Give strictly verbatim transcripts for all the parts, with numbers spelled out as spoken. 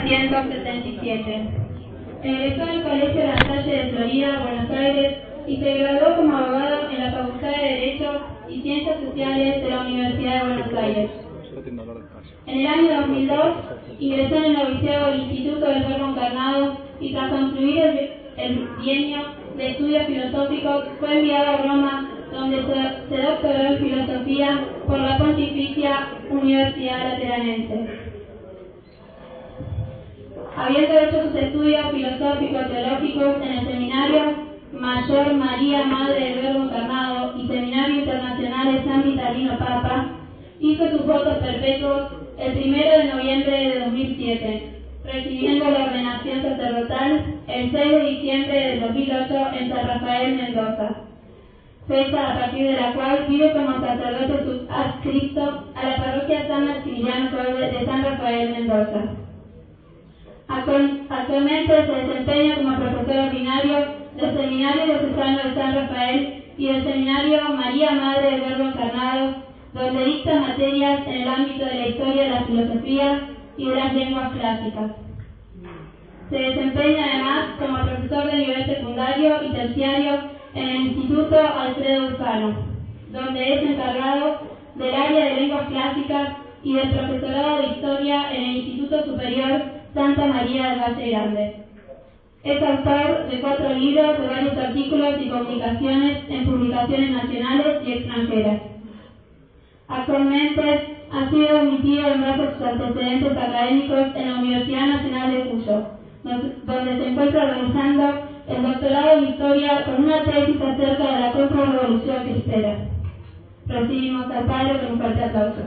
novecientos setenta y siete. Egresó del Colegio La Salle de Florida, Buenos Aires, y se graduó como abogado en la Facultad de Derecho y Ciencias Sociales de la Universidad de Buenos Aires. En el año dos mil dos ingresó en el noviciado del Instituto del Verbo Encarnado y tras concluir el, el bienio de estudios filosóficos fue enviado a Roma, donde se, se doctoró en filosofía por la Pontificia Universidad Lateranense. Habiendo hecho sus estudios filosóficos teológicos en el Seminario Mayor María Madre del Verbo Encarnado y Seminario Internacional de San Vitalino Papa, hizo sus votos perpetuos el primero de noviembre de dos mil siete, recibiendo la ordenación sacerdotal el seis de diciembre de dos mil ocho en San Rafael, Mendoza, fecha a partir de la cual vive como sacerdote subadscrito a la parroquia San Maximiliano Kolbe de San Rafael, Mendoza. Actualmente se desempeña como profesor ordinario del Seminario Diocesano de San Rafael y del Seminario María Madre del Verbo Encarnado, donde dicta materias en el ámbito de la historia de la filosofía y de las lenguas clásicas. Se desempeña además como profesor de nivel secundario y terciario en el Instituto Alfredo Bufano, donde es encargado del área de lenguas clásicas y del profesorado de historia en el Instituto Superior Santa María del Valle Grande. Es autor de cuatro libros, de varios artículos y comunicaciones en publicaciones nacionales y extranjeras. Actualmente ha sido admitido en base a sus antecedentes académicos en la Universidad Nacional de Cuyo, donde se encuentra realizando el doctorado en Historia con una tesis acerca de la contrarrevolución cristera. Recibimos al padre con un fuerte aplauso.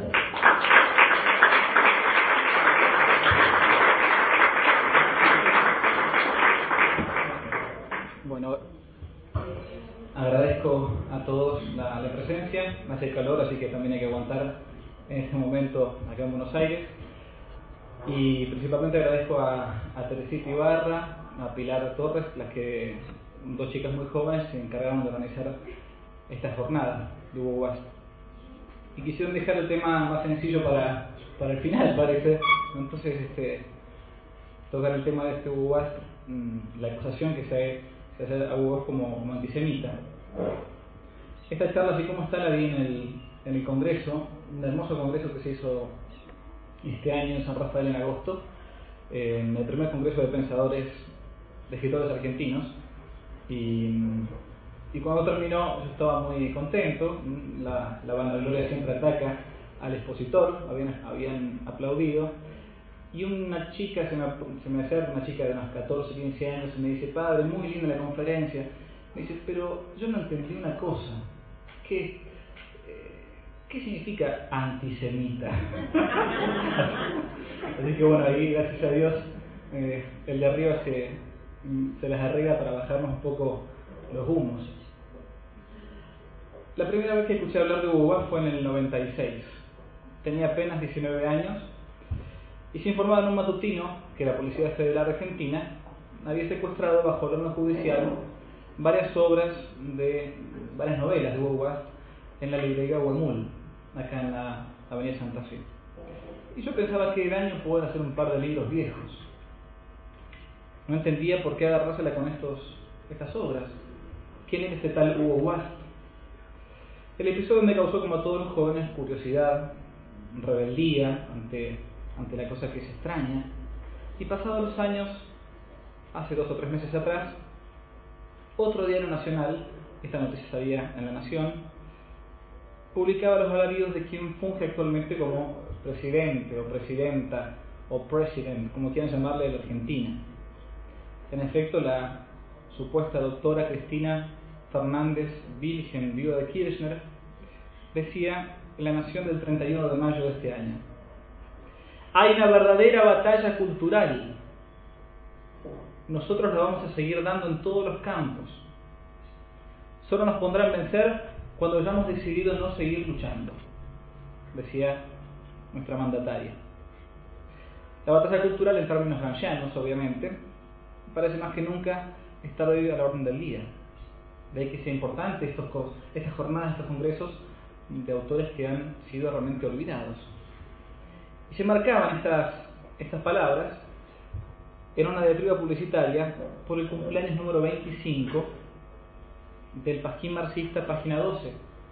Bueno, agradezco a todos la, la presencia. Hace calor, así que también hay que aguantar en este momento acá en Buenos Aires. Y principalmente agradezco a, a Teresita Ibarra, a Pilar Torres, las que, dos chicas muy jóvenes, se encargaron de organizar esta jornada de Hugo Wast. Y quisieron dejar el tema más sencillo para, para el final, parece. Entonces, este, tocar el tema de este Hugo Wast, la acusación que se se hace a Hugo como, como antisemita. Esta charla, así como está, la vi en el, en el congreso, un hermoso congreso que se hizo este año en San Rafael en agosto, eh, en el primer congreso de pensadores, de escritores argentinos, y, y cuando terminó yo estaba muy contento. La, la vanagloria siempre ataca al expositor, habían, habían aplaudido. Y una chica se me, se me acerca, una chica de unos catorce, quince años, y me dice: padre, muy linda la conferencia. Me dice: pero yo no entendí una cosa. ¿Qué, eh, ¿qué significa antisemita? Así que bueno, ahí gracias a Dios, eh, el de arriba se, se las arregla para bajarnos un poco los humos. La primera vez que escuché hablar de Hugo Wast fue en el noventa y seis. Tenía apenas diecinueve años. Y se informaba en un matutino que la Policía Federal Argentina había secuestrado bajo el horno judicial varias obras de varias novelas de Hugo Wast en la librería Huemul, acá en la Avenida Santa Fe. Y yo pensaba que daño poder hacer un par de libros viejos. No entendía por qué agarrársela con estos, estas obras. ¿Quién era este tal Hugo Wast? El episodio me causó, como a todos los jóvenes, curiosidad, rebeldía ante ante la cosa que se extraña. Y pasados los años, hace dos o tres meses atrás, otro diario nacional, esta noticia salía en La Nación, publicaba los alaridos de quien funge actualmente como presidente o presidenta o president, como quieran llamarle, de la Argentina. En efecto, la supuesta doctora Cristina Fernández Virgen, viuda de Kirchner, decía en La Nación del treinta y uno de mayo de este año: hay una verdadera batalla cultural. Nosotros la vamos a seguir dando en todos los campos. Solo nos pondrán a vencer cuando hayamos decidido no seguir luchando, decía nuestra mandataria. La batalla cultural, en términos gramscianos, obviamente, parece más que nunca estar hoy a la orden del día. De ahí que sea importante estos, estas jornadas, estos congresos de autores que han sido realmente olvidados. Y se marcaban estas, estas palabras en una diatriba publicitaria por el cumpleaños número veinticinco del Pasquín marxista, página doce,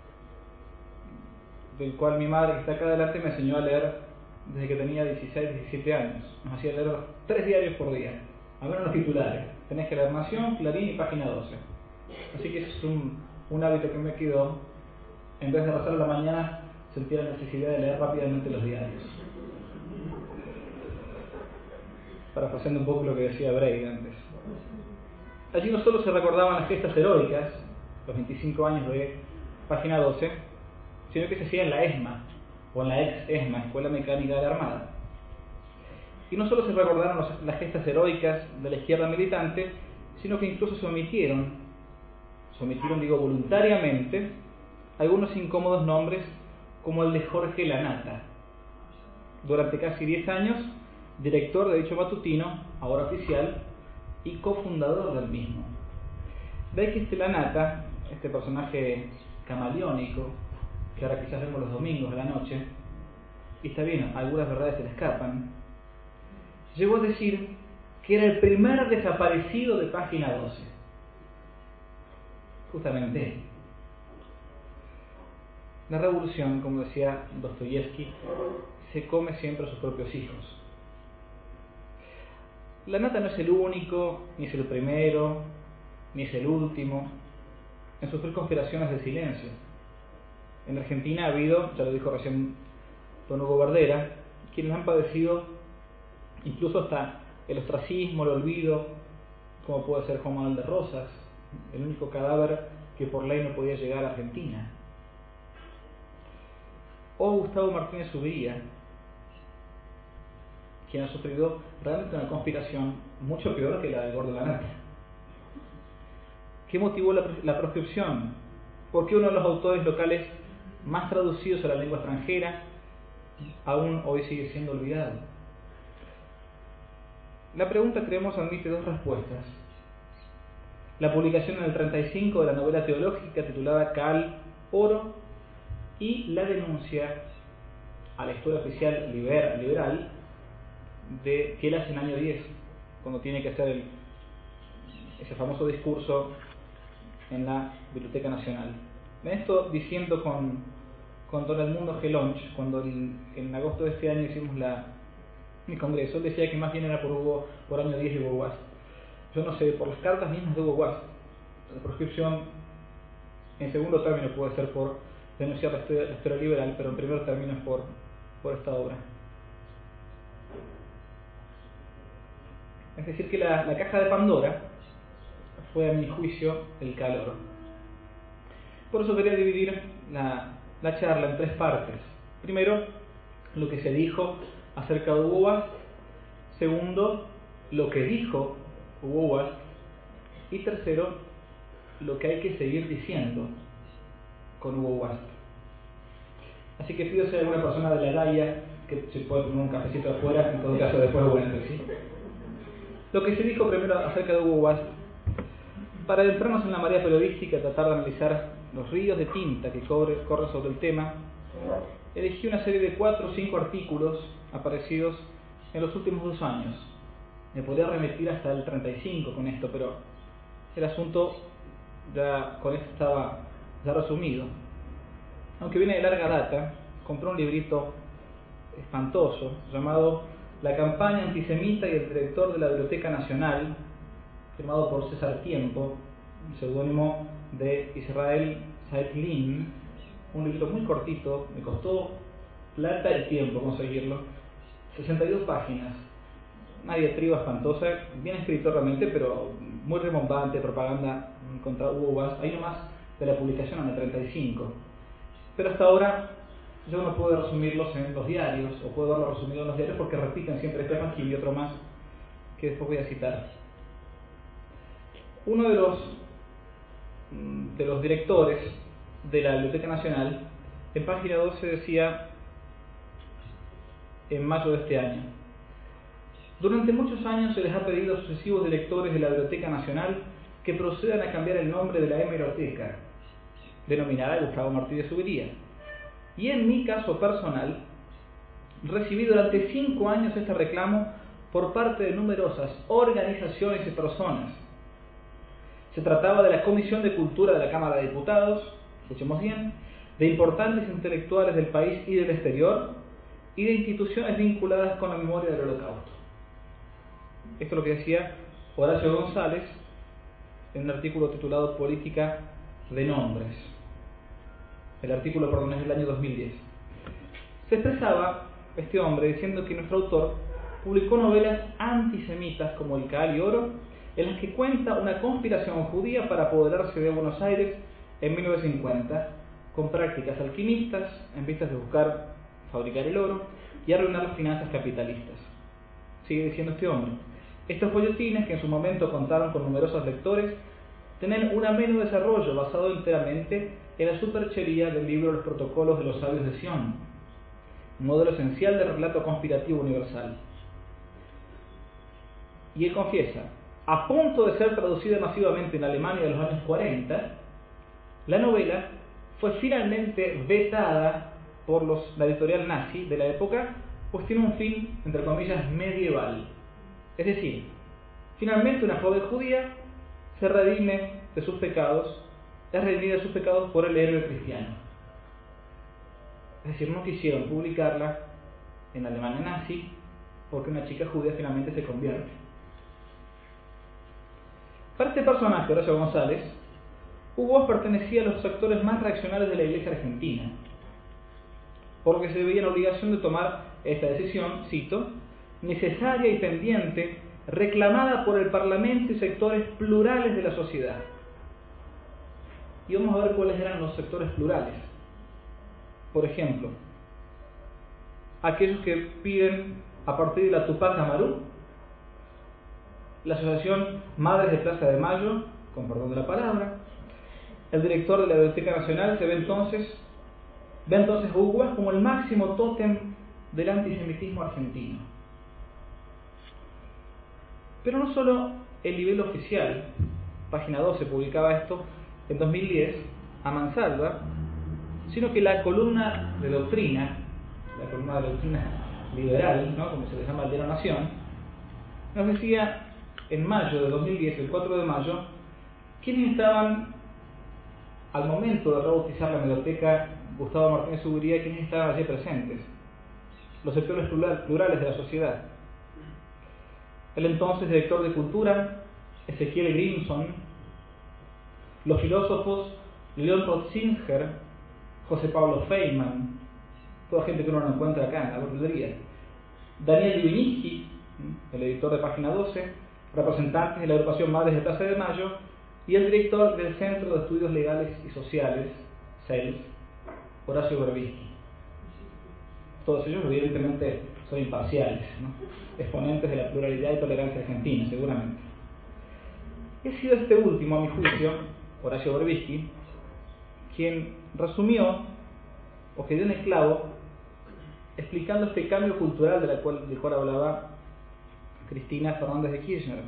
del cual mi madre, que está acá adelante, me enseñó a leer desde que tenía dieciséis, diecisiete años. Nos hacía leer tres diarios por día, a menos los titulares. Tenés que leer Nación, Clarín y página doce. Así que es un, un hábito que me quedó. En vez de rezar a la mañana, sentí la necesidad de leer rápidamente los diarios. Parafraseando un poco lo que decía Brecht antes. Allí no solo se recordaban las gestas heroicas, los veinticinco años de página doce, sino que se hacía en la ESMA, o en la ex-ESMA, Escuela Mecánica de la Armada. Y no solo se recordaron los, las gestas heroicas de la izquierda militante, sino que incluso se omitieron, se omitieron, digo, voluntariamente, algunos incómodos nombres, como el de Jorge Lanata. Durante casi diez años, director de dicho matutino, ahora oficial, y cofundador del mismo. De ahí que este Lanata, este personaje camaleónico, que ahora quizás vemos los domingos a la noche, y está bien, algunas verdades se le escapan, llegó a decir que era el primer desaparecido de página doce. Justamente él. La revolución, como decía Dostoyevsky, se come siempre a sus propios hijos. Lanata no es el único, ni es el primero, ni es el último en sufrir conspiraciones de silencio. En Argentina ha habido, ya lo dijo recién don Hugo Bardera, quienes han padecido incluso hasta el ostracismo, el olvido, como puede ser Juan Manuel de Rosas, el único cadáver que por ley no podía llegar a Argentina. O Gustavo Martínez Zubiría, quien ha sufrido realmente una conspiración mucho peor que la del Gordo Lanata. ¿Qué motivó la, la proscripción? ¿Por qué uno de los autores locales más traducidos a la lengua extranjera aún hoy sigue siendo olvidado? La pregunta, creemos, admite dos respuestas. La publicación en el treinta y cinco de la novela teológica titulada Cal, Oro, y la denuncia a la historia oficial liberal, liberal de que él hace en el año diez, cuando tiene que hacer el, ese famoso discurso en la Biblioteca Nacional. Esto diciendo con, con don Edmundo Gelonch, cuando el, en agosto de este año hicimos la, el congreso, él decía que más bien era por, Hugo, por año diez de Hugo Guas. Yo no sé, por las cartas mismas de Hugo Guas, la proscripción en segundo término puede ser por denunciar la historia, la historia liberal, pero en primer término es por, por esta obra. Es decir, que la, la caja de Pandora fue, a mi juicio, el calor. Por eso quería dividir la, la charla en tres partes. Primero, lo que se dijo acerca de Hugo Guas. Segundo, lo que dijo Hugo Guas. Y tercero, lo que hay que seguir diciendo con Hugo Guas. Así que pido si hay alguna persona de la Gaia que se puede tomar un cafecito afuera, en todo caso después vuelve, ¿sí? Lo que se dijo primero acerca de Hugo Guas, para adentrarnos en la marea periodística, tratar de analizar los ríos de tinta que corre, corren sobre el tema, elegí una serie de cuatro o cinco artículos aparecidos en los últimos dos años. Me podría remitir hasta el treinta y cinco con esto, pero el asunto ya con esto estaba ya resumido. Aunque viene de larga data, compré un librito espantoso llamado La campaña antisemita y el director de la Biblioteca Nacional, firmado por César Tiempo, un seudónimo de Israel Zeitlin, un librito muy cortito, me costó plata y tiempo conseguirlo, sesenta y dos páginas, una diatriba espantosa, bien escrito realmente, pero muy remontante, propaganda contra Hugo Guas, ahí nomás de la publicación en el treinta y cinco. Pero hasta ahora yo no puedo resumirlos en los diarios, o puedo verlos resumidos en los diarios porque repiten siempre este evangelio y otro más que después voy a citar. Uno de los, de los directores de la Biblioteca Nacional, en página doce decía, en mayo de este año: durante muchos años se les ha pedido a sucesivos directores de la Biblioteca Nacional que procedan a cambiar el nombre de la hemeroteca, denominada Gustavo Martínez Zubiría. Y en mi caso personal, recibí durante cinco años este reclamo por parte de numerosas organizaciones y personas. Se trataba de la Comisión de Cultura de la Cámara de Diputados, escuchemos bien, de importantes intelectuales del país y del exterior, y de instituciones vinculadas con la memoria del Holocausto. Esto es lo que decía Horacio González en un artículo titulado Política de Nombres. El artículo, perdón, es del año dos mil diez. Se expresaba este hombre diciendo que nuestro autor publicó novelas antisemitas como El Caal y Oro, en las que cuenta una conspiración judía para apoderarse de Buenos Aires en mil novecientos cincuenta, con prácticas alquimistas en vistas de buscar fabricar el oro y arruinar las finanzas capitalistas. Sigue diciendo este hombre: estos folletines, que en su momento contaron con numerosos lectores, tienen un ameno desarrollo basado enteramente en la superchería del libro Los Protocolos de los Sabios de Sion, un modelo esencial de relato conspirativo universal. Y él confiesa: a punto de ser traducida masivamente en Alemania de los años cuarenta, la novela fue finalmente vetada por los, la editorial nazi de la época, pues tiene un fin, entre comillas, medieval. Es decir, finalmente una joven judía se redime de sus pecados, es redimida de sus pecados por el héroe cristiano. Es decir, no quisieron publicarla en Alemania nazi porque una chica judía finalmente se convierte. Para este personaje, Horacio González, Hugo Boss pertenecía a los sectores más reaccionarios de la Iglesia argentina, por lo que se veía en obligación de tomar esta decisión, cito, necesaria y pendiente, reclamada por el Parlamento y sectores plurales de la sociedad. Y vamos a ver cuáles eran los sectores plurales. Por ejemplo, aquellos que piden a partir de la Tupac Amaru, la Asociación Madres de Plaza de Mayo, con perdón de la palabra, el director de la Biblioteca Nacional se ve entonces, ve entonces a Hugo Boss como el máximo tótem del antisemitismo argentino. Pero no solo el nivel oficial, página doce publicaba esto en dos mil diez, a mansalva, sino que la columna de doctrina, la columna de doctrina liberal, ¿no?, como se le llama el de la Nación, nos decía en mayo de dos mil diez, el cuatro de mayo, quiénes estaban al momento de rebautizar la biblioteca Gustavo Martínez Uguría, quiénes estaban allí presentes: los sectores plurales de la sociedad. El entonces director de Cultura, Ezequiel Grimson, los filósofos Leon Rotzinger, José Pablo Feynman, toda gente que uno no encuentra acá en la verdulería, Daniel Divinitsky, el editor de Página doce, representantes de la agrupación Madres de Plaza de Mayo, y el director del Centro de Estudios Legales y Sociales, C E L S, Horacio Berbisky. Todos ellos evidentemente son imparciales, ¿no?, exponentes de la pluralidad y tolerancia argentina, seguramente. Y ha sido este último, a mi juicio, Horacio Berbisky, quien resumió, o que dio en el clavo, explicando este cambio cultural de la cual, del cual hablaba Cristina Fernández de Kirchner.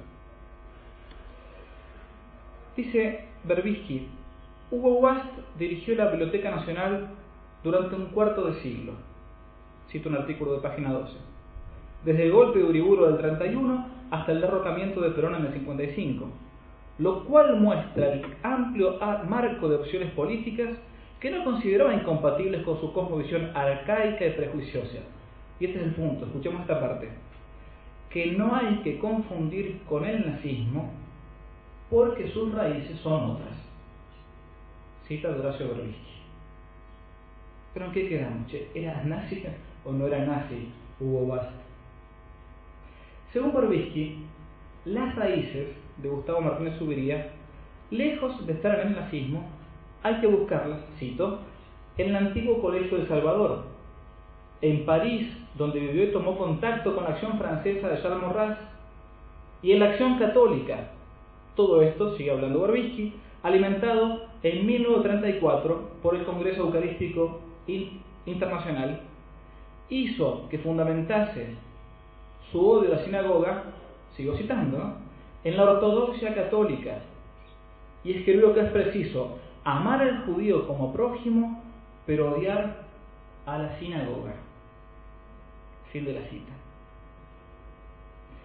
Dice Berbisky: Hugo Boss dirigió la Biblioteca Nacional durante un cuarto de siglo. Cito un artículo de Página doce. Desde el golpe de Uriburu del treinta y uno hasta el derrocamiento de Perón en el cincuenta y cinco, lo cual muestra el amplio marco de opciones políticas que no consideraba incompatibles con su cosmovisión arcaica y prejuiciosa. Y este es el punto, escuchemos esta parte: que no hay que confundir con el nazismo porque sus raíces son otras. Cita de Horacio Berbisky. ¿Pero en qué quedamos? Che, ¿era nazi o no era nazi Hugo Boss? Según Berbisky, las raíces de Gustavo Martínez Uguría, lejos de estar en el nazismo, hay que buscarlas, cito, en el antiguo Colegio de Salvador, en París, donde vivió y tomó contacto con la acción francesa de Charles Maurras, y en la acción católica. Todo esto, sigue hablando Berbisky, alimentado en mil novecientos treinta y cuatro por el Congreso Eucarístico Internacional, hizo que fundamentase su odio a la sinagoga, sigo citando, ¿no?, en la ortodoxia católica, y escribió que es preciso amar al judío como prójimo, pero odiar a la sinagoga. Fin de la cita.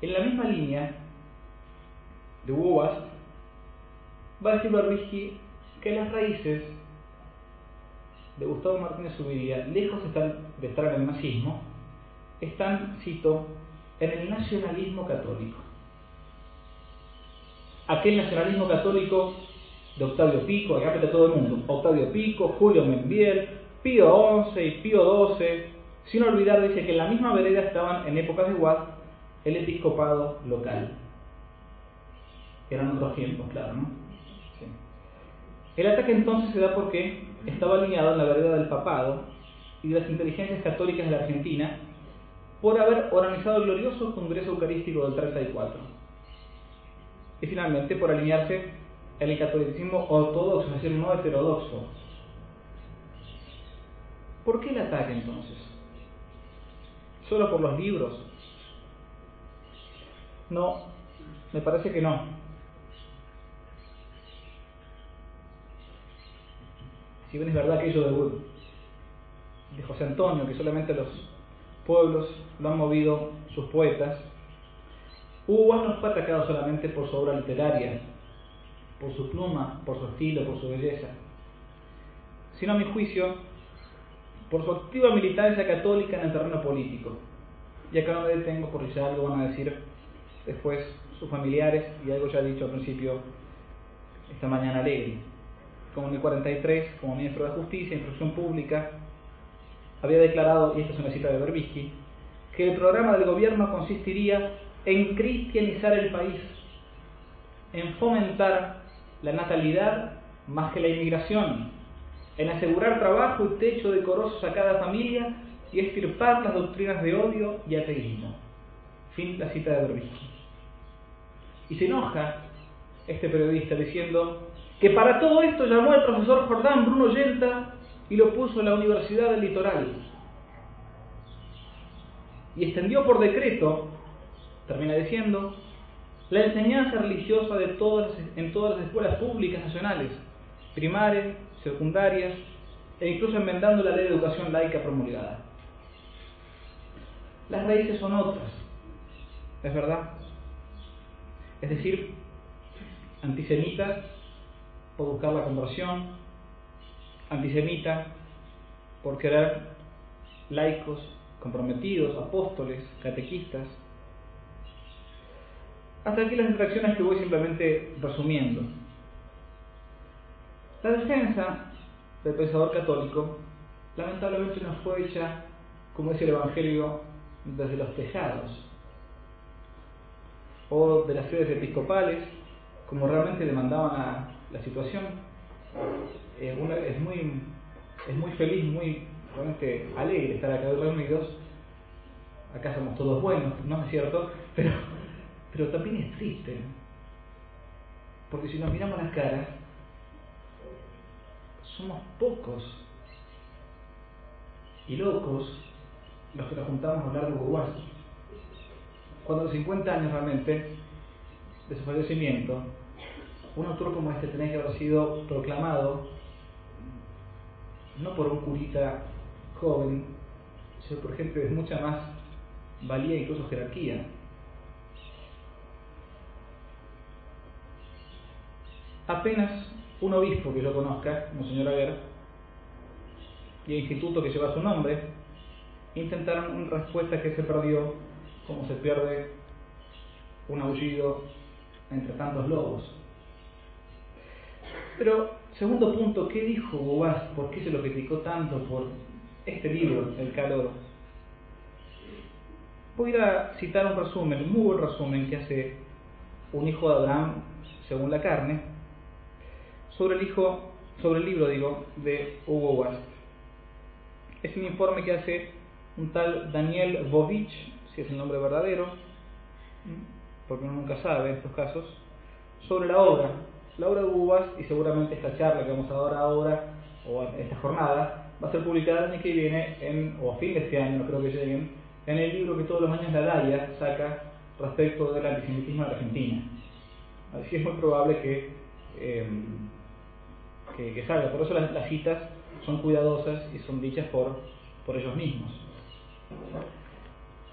En la misma línea de Hugo Boss, va a decir Berbisky que las raíces de Gustavo Martínez Zuviría, lejos están de estar en el nazismo, están, cito, en el nacionalismo católico. Aquel nacionalismo católico de Octavio Pico, acá de todo el mundo, Octavio Pico, Julio Membiel, Pío once y Pío doce, sin olvidar, dice que en la misma vereda estaban en épocas de Watt el episcopado local. Eran otros tiempos, claro, ¿no? Sí. El ataque entonces se da porque estaba alineado en la vereda del papado y de las inteligencias católicas de la Argentina por haber organizado el glorioso Congreso Eucarístico del treinta y cuatro. Y finalmente por alinearse en el catolicismo ortodoxo, es decir, no heterodoxo. ¿Por qué el ataque entonces? ¿Solo por los libros? No, me parece que no. Si bien es verdad aquello de, de José Antonio, que solamente los pueblos lo han movido sus poetas, Hugo Boss no fue atacado solamente por su obra literaria, por su pluma, por su estilo, por su belleza, sino a mi juicio por su activa militancia católica en el terreno político. Y acá no me detengo porque ya algo van a decir después sus familiares y algo ya dicho al principio esta mañana alegre. Como en el cuarenta y tres, como ministro de Justicia e Instrucción Pública, había declarado, y esta es una cita de Berbisky, que el programa del gobierno consistiría en cristianizar el país, en fomentar la natalidad más que la inmigración, en asegurar trabajo y techo decorosos a cada familia y extirpar las doctrinas de odio y ateísmo. Fin la cita de Berbisky. Y se enoja este periodista diciendo que para todo esto llamó al profesor Jordán Bruno Yelta y lo puso en la Universidad del Litoral. Y extendió por decreto, termina diciendo, la enseñanza religiosa de todas, en todas las escuelas públicas nacionales, primarias, secundarias, e incluso enmendando la ley de educación laica promulgada. Las raíces son otras, es verdad. Es decir, antisemitas por buscar la conversión, antisemita por querer laicos comprometidos, apóstoles, catequistas. Hasta aquí las infracciones que voy simplemente resumiendo. La defensa del pensador católico lamentablemente no fue hecha, como dice el Evangelio, desde los tejados o de las sedes episcopales, como realmente demandaban la, la situación. Eh, una, es, muy, es muy feliz, muy realmente alegre estar acá reunidos. Acá somos todos buenos, ¿no es cierto? Pero, pero también es triste, porque si nos miramos las caras, somos pocos y locos los que nos juntamos a hablar de Hugo Boss, cuando a los cincuenta años realmente de su fallecimiento, un autor como este tenía que haber sido proclamado no por un curita joven, sino por gente de mucha más valía e incluso jerarquía. Apenas un obispo que yo conozca, Monseñor Aguer, y el instituto que lleva su nombre, intentaron una respuesta que se perdió, como se pierde un aullido entre tantos lobos. Pero, segundo punto, ¿qué dijo Hugo Boss? ¿Por qué se lo criticó tanto por este libro, El Calor? Voy a ir a citar un resumen, un muy buen resumen que hace un hijo de Abraham, según la carne, sobre el hijo, sobre el libro, digo, de Hugo Boss. Es un informe que hace un tal Daniel Bovich, si es el nombre verdadero, porque uno nunca sabe en estos casos, sobre la obra, la obra de Hugo Boss, y seguramente esta charla que vamos a dar ahora, o esta jornada, va a ser publicada el año que viene, en, o a fin de este año, no creo que lleguen, en el libro que todos los años la DAIA saca respecto del antisemitismo en Argentina. Así es muy probable que, eh, que, que salga. Por eso las, las citas son cuidadosas y son dichas por, por ellos mismos.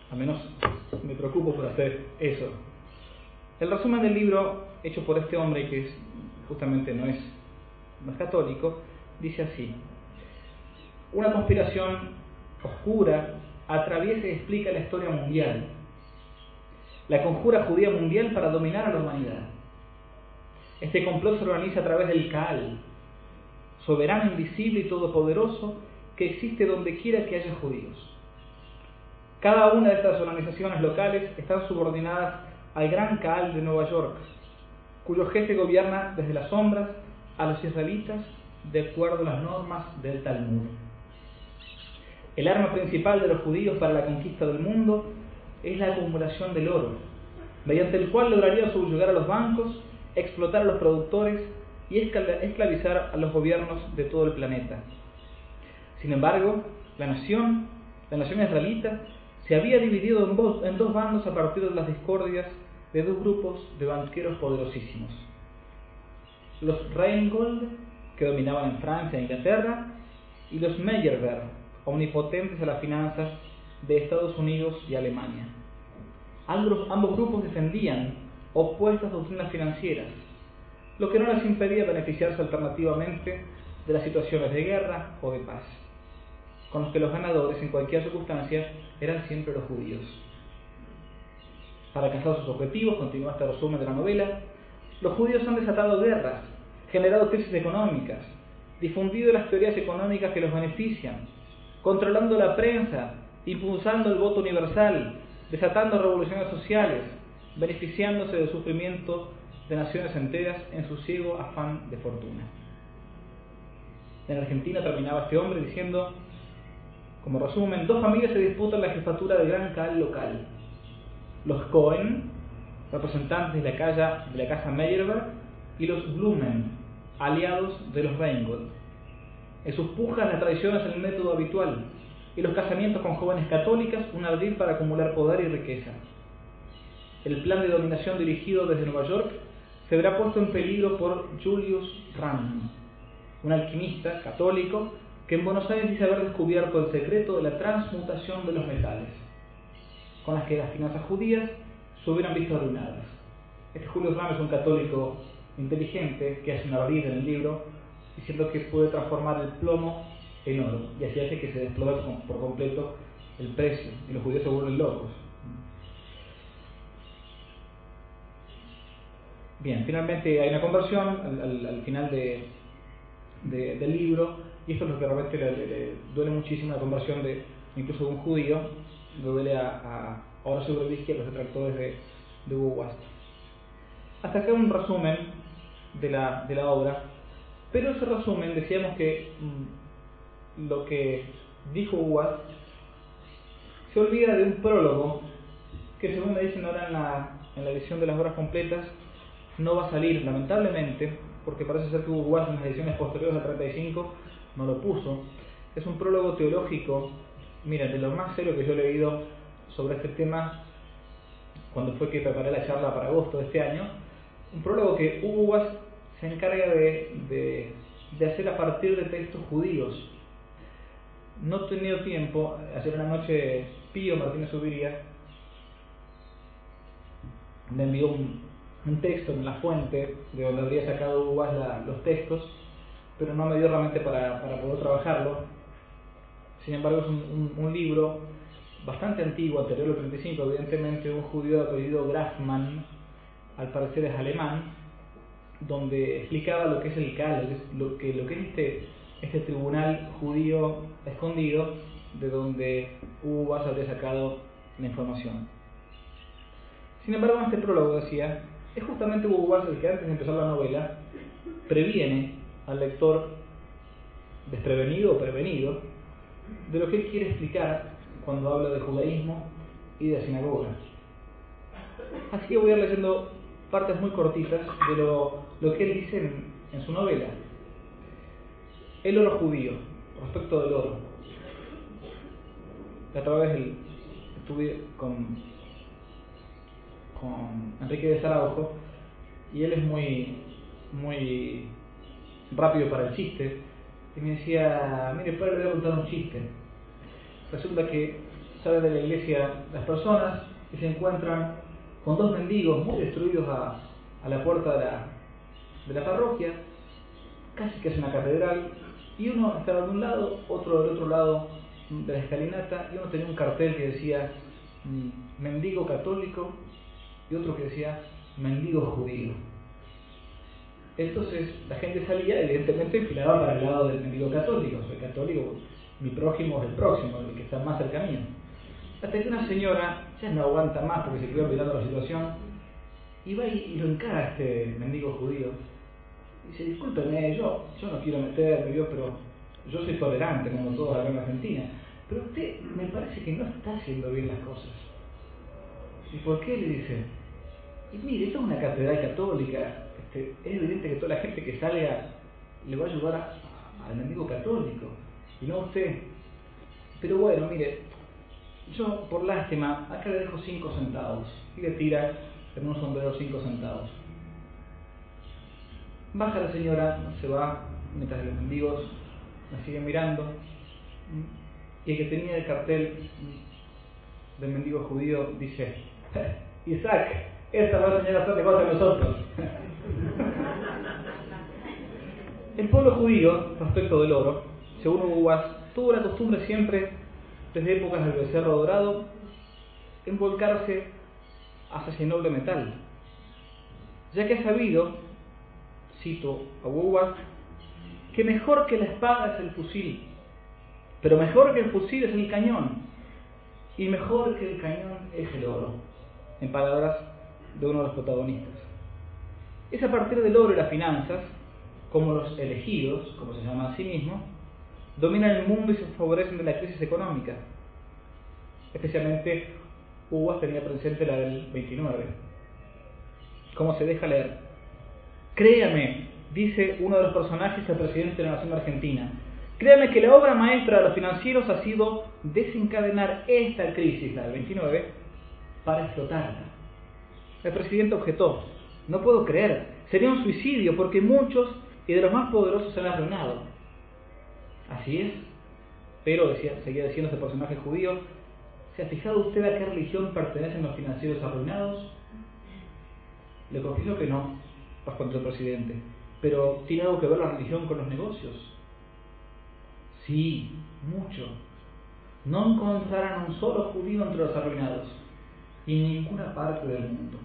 Al menos me preocupo por hacer eso. El resumen del libro, hecho por este hombre que es, justamente no es, no es católico, dice así: una conspiración oscura atraviesa y explica la historia mundial, la conjura judía mundial para dominar a la humanidad. Este complot se organiza a través del Kaal, soberano, invisible y todopoderoso, que existe donde quiera que haya judíos. Cada una de estas organizaciones locales están subordinadas al Gran Kaal de Nueva York, cuyo jefe gobierna desde las sombras a los israelitas de acuerdo a las normas del Talmud. El arma principal de los judíos para la conquista del mundo es la acumulación del oro, mediante el cual lograría subyugar a los bancos, explotar a los productores y esclavizar a los gobiernos de todo el planeta. Sin embargo, la nación, la nación israelita, se había dividido en dos, en dos bandos a partir de las discordias de dos grupos de banqueros poderosísimos: los Rheingold, que dominaban en Francia e Inglaterra, y los Meyerbeer, omnipotentes a las finanzas de Estados Unidos y Alemania. Ambos, ambos grupos defendían opuestas doctrinas financieras, lo que no les impedía beneficiarse alternativamente de las situaciones de guerra o de paz, con los que los ganadores en cualquier circunstancia eran siempre los judíos. Para alcanzar sus objetivos, continúa este resumen de la novela, los judíos han desatado guerras, generado crisis económicas, difundido las teorías económicas que los benefician, controlando la prensa, impulsando el voto universal, desatando revoluciones sociales, beneficiándose del sufrimiento de naciones enteras en su ciego afán de fortuna. En Argentina terminaba este hombre diciendo, como resumen, dos familias se disputan la jefatura del Gran Kaal local: los Cohen, representantes de la, casa, de la casa Meyerbeer, y los Blumen, aliados de los Rheingold. En sus pujas la traición es el método habitual, y los casamientos con jóvenes católicas un ardid para acumular poder y riqueza. El plan de dominación dirigido desde Nueva York se verá puesto en peligro por Julius Rand, un alquimista católico que en Buenos Aires dice haber descubierto el secreto de la transmutación de los metales, con las que las finanzas judías se hubieran visto arruinadas. Este Julius Rand es un católico inteligente que hace una ardid en el libro diciendo que puede transformar el plomo en oro, y así hace que se desplome por completo el precio y los judíos se vuelven locos. Bien, finalmente hay una conversión al, al, al final de, de, del libro, y esto es lo que realmente le, le, le duele muchísimo, la conversión de incluso de un judío, le duele a, a ahora sobre que los detractores de, de Hugo Wast. Hasta acá un resumen de la, de la obra, pero ese resumen decíamos que mmm, lo que dijo Hugo Wast se olvida de un prólogo que, según me dicen ahora en la, en la edición de las obras completas, no va a salir, lamentablemente, porque parece ser que Hugo Wast en las ediciones posteriores al treinta y cinco no lo puso. Es un prólogo teológico, mira, de lo más serio que yo he leído sobre este tema cuando fue que preparé la charla para agosto de este año. Un prólogo que Hugo Wast se encarga de, de, de hacer a partir de textos judíos. No he tenido tiempo. Ayer en la noche Pío Martínez Subiría me envió un, un texto en la fuente de donde habría sacado Hugo Wast la, los textos, pero no me dio realmente para, para poder trabajarlo. Sin embargo, es un, un, un libro bastante antiguo, anterior al treinta y cinco, evidentemente, un judío de apellido Grafman, al parecer es alemán, donde explicaba lo que es el Kaal, lo que, lo que es este, este tribunal judío escondido, de donde Hugo Wast habría sacado la información. Sin embargo, en este prólogo decía, es justamente Hugo Wast el que antes de empezar la novela previene al lector desprevenido o prevenido de lo que él quiere explicar cuando habla de judaísmo y de sinagoga. Así que voy a ir leyendo partes muy cortitas de lo, lo que él dice en, en su novela. El oro judío, respecto del oro. La otra vez el, estuve con, con Enrique de Saraujo, y él es muy, muy rápido para el chiste, y me decía, mire, padre, le voy a contar un chiste. Resulta que salen de la iglesia las personas y se encuentran con dos mendigos muy destruidos a, a la puerta de la, de la parroquia, casi que es una catedral, y uno estaba de un lado, otro del otro lado de la escalinata, y uno tenía un cartel que decía mendigo católico y otro que decía mendigo judío. Entonces la gente salía, evidentemente enfilaba para el lado del mendigo católico. Soy católico, mi prójimo es el próximo, el que está más cerca mío. Hasta que una señora ya no aguanta más porque se quedó mirando la situación y va y, y lo encara a este mendigo judío. Y dice, discúlpeme, yo, yo no quiero meterme, yo, pero yo soy tolerante como todos acá en Argentina, pero usted me parece que no está haciendo bien las cosas. ¿Y por qué? Le dice. Y mire, esto es una catedral católica, este, es evidente que toda la gente que salga le va a ayudar a, a, al mendigo católico, y no a usted. Pero bueno, mire, yo por lástima, acá le dejo cinco centavos, y le tira en un sombrero cinco centavos. Baja la señora, se va, mientras los mendigos la siguen mirando, y el que tenía el cartel del mendigo judío dice, Isaac, esta va a enseñar a hacer negocio a nosotros. El pueblo judío, respecto del oro, según Hugo Wass, tuvo la costumbre siempre, desde épocas del becerro dorado, en volcarse hacia ese noble metal, ya que ha sabido, cito a Hugo Wass, que mejor que la espada es el fusil, pero mejor que el fusil es el cañón, y mejor que el cañón es el oro, en palabras de uno de los protagonistas. Es a partir del oro y las finanzas, como los elegidos, como se llama a sí mismo, dominan el mundo y se favorecen de la crisis económica. Especialmente, Hugo tenía presente la del veintinueve. ¿Cómo se deja leer? Créame, dice uno de los personajes al presidente de la Nación Argentina, créame que la obra maestra de los financieros ha sido desencadenar esta crisis, la del veintinueve, para explotarla. El presidente objetó, no puedo creer, sería un suicidio porque muchos y de los más poderosos se han arruinado. Así es, pero, decía, seguía diciendo este personaje judío, ¿se ha fijado usted a qué religión pertenecen los financieros arruinados? Le confieso que no, respondió el presidente, pero ¿tiene algo que ver la religión con los negocios? Sí, mucho. No encontrarán un solo judío entre los arruinados, y en ninguna parte del mundo.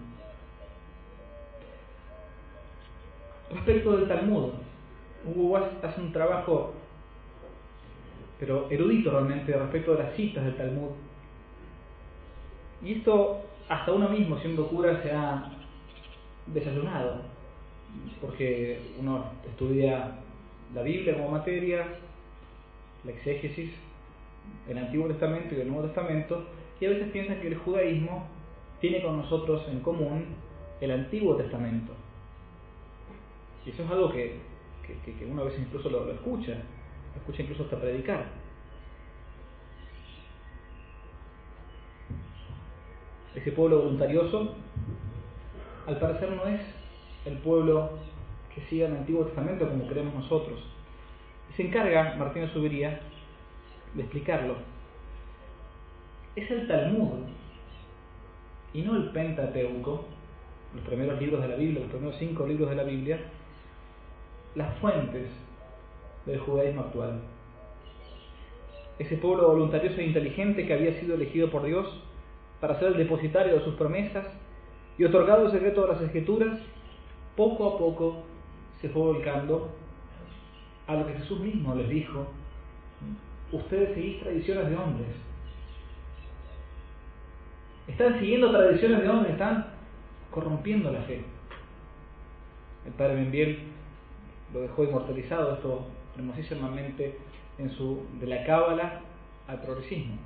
Respecto del Talmud, Hugo Wass hace un trabajo, pero erudito realmente, respecto de las citas del Talmud. Y esto, hasta uno mismo, siendo cura, se ha desayunado, porque uno estudia la Biblia como materia, la exégesis, el Antiguo Testamento y el Nuevo Testamento, y a veces piensan que el judaísmo tiene con nosotros en común el Antiguo Testamento. Y eso es algo que, que, que uno a veces incluso lo, lo escucha, lo escucha incluso hasta predicar. Ese pueblo voluntarioso, al parecer, no es el pueblo que sigue el Antiguo Testamento como creemos nosotros. Y se encarga Martínez Zuviría de explicarlo. Es el Talmud y no el Pentateuco, los primeros libros de la Biblia, los primeros cinco libros de la Biblia, las fuentes del judaísmo actual. Ese pueblo voluntarioso e inteligente que había sido elegido por Dios para ser el depositario de sus promesas y otorgado el secreto de las Escrituras, poco a poco se fue volcando a lo que Jesús mismo les dijo: ustedes seguís tradiciones de hombres. Están siguiendo tradiciones de hombres, están corrompiendo la fe. El padre Benviel lo dejó inmortalizado esto hermosísimamente en su De la Cábala al progresismo.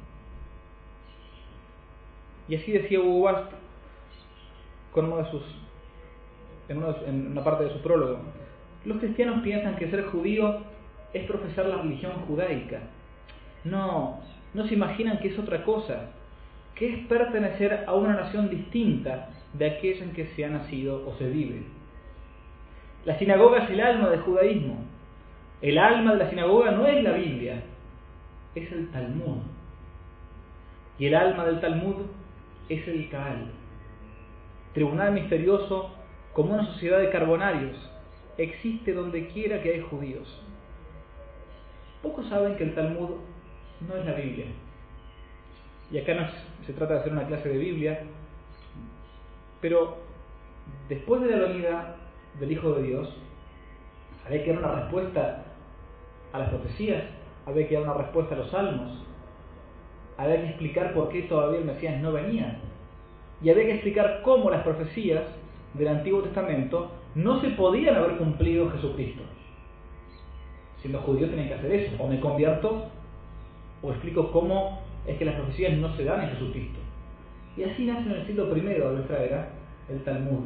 Y así decía Hugo Wass con uno de sus, en, uno de, en una parte de su prólogo: los cristianos piensan que ser judío es profesar la religión judaica. No, no se imaginan que es otra cosa, que es pertenecer a una nación distinta de aquella en que se ha nacido o se vive. La sinagoga es el alma del judaísmo. El alma de la sinagoga no es la Biblia, es el Talmud. y el alma del Talmud es el Kaal, tribunal misterioso como una sociedad de carbonarios, existe donde quiera que hay judíos. Pocos saben que el Talmud no es la Biblia. Y acá no se trata de hacer una clase de Biblia, pero después de la venida del Hijo de Dios, había que dar una respuesta a las profecías, había que dar una respuesta a los salmos, había que explicar por qué todavía el Mesías no venía, y había que explicar cómo las profecías del Antiguo Testamento no se podían haber cumplido en Jesucristo. Siendo judío tienen que hacer eso, o me convierto o explico cómo es que las profecías no se dan en Jesucristo. Y así nace en el siglo primero de nuestra era el Talmud,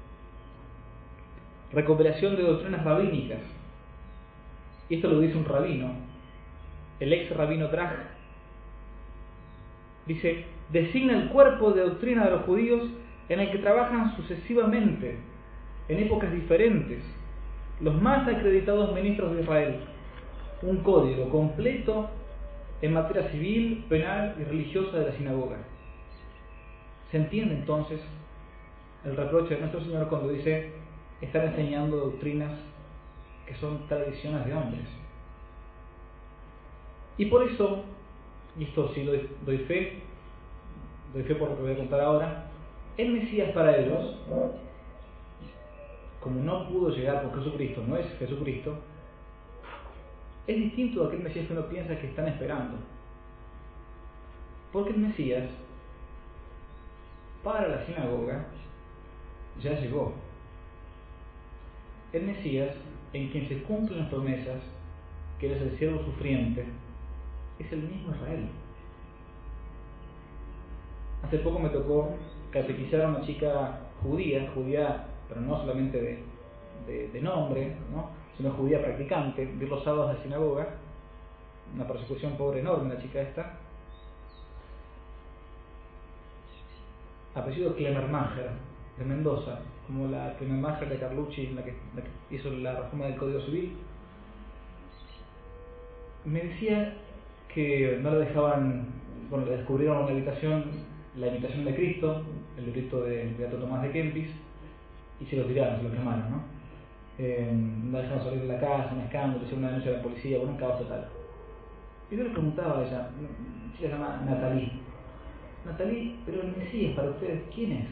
recopilación de doctrinas rabínicas. Y esto lo dice un rabino, el ex rabino Draj. Dice: designa el cuerpo de doctrina de los judíos en el que trabajan sucesivamente, en épocas diferentes, los más acreditados ministros de Israel, un código completo en materia civil, penal y religiosa de la sinagoga. Se entiende entonces el reproche de nuestro Señor cuando dice: están enseñando doctrinas que son tradiciones de hombres. Y por eso, y esto sí doy, doy fe, doy fe por lo que voy a contar ahora, el Mesías para ellos, como no pudo llegar con Jesucristo, no es Jesucristo, es distinto a aquel Mesías que uno piensa que están esperando. Porque el Mesías, para la sinagoga, ya llegó. El Mesías, en quien se cumplen las promesas, que es el siervo sufriente, es el mismo Israel. Hace poco me tocó catequizar a una chica judía, judía, pero no solamente de, de, de nombre, ¿no?, sino judía practicante, de los sábados de sinagoga. Una persecución pobre enorme la chica esta. Apellido Klemermacher, de Mendoza, como la Klemermacher de Carlucci, la que, la que hizo la reforma del Código Civil. Me decía que no le dejaban, bueno, le descubrieron en la habitación la imitación de Cristo, el librito de Beato Tomás de Kempis, y se lo tiraron, se lo quemaron, ¿no? Eh, no dejaron salir de la casa, un escándalo, hicieron una denuncia a la policía, por un caos total. Y yo le preguntaba a ella, ella se llama Natalie, Natalie, pero el Mesías para ustedes, ¿quién es?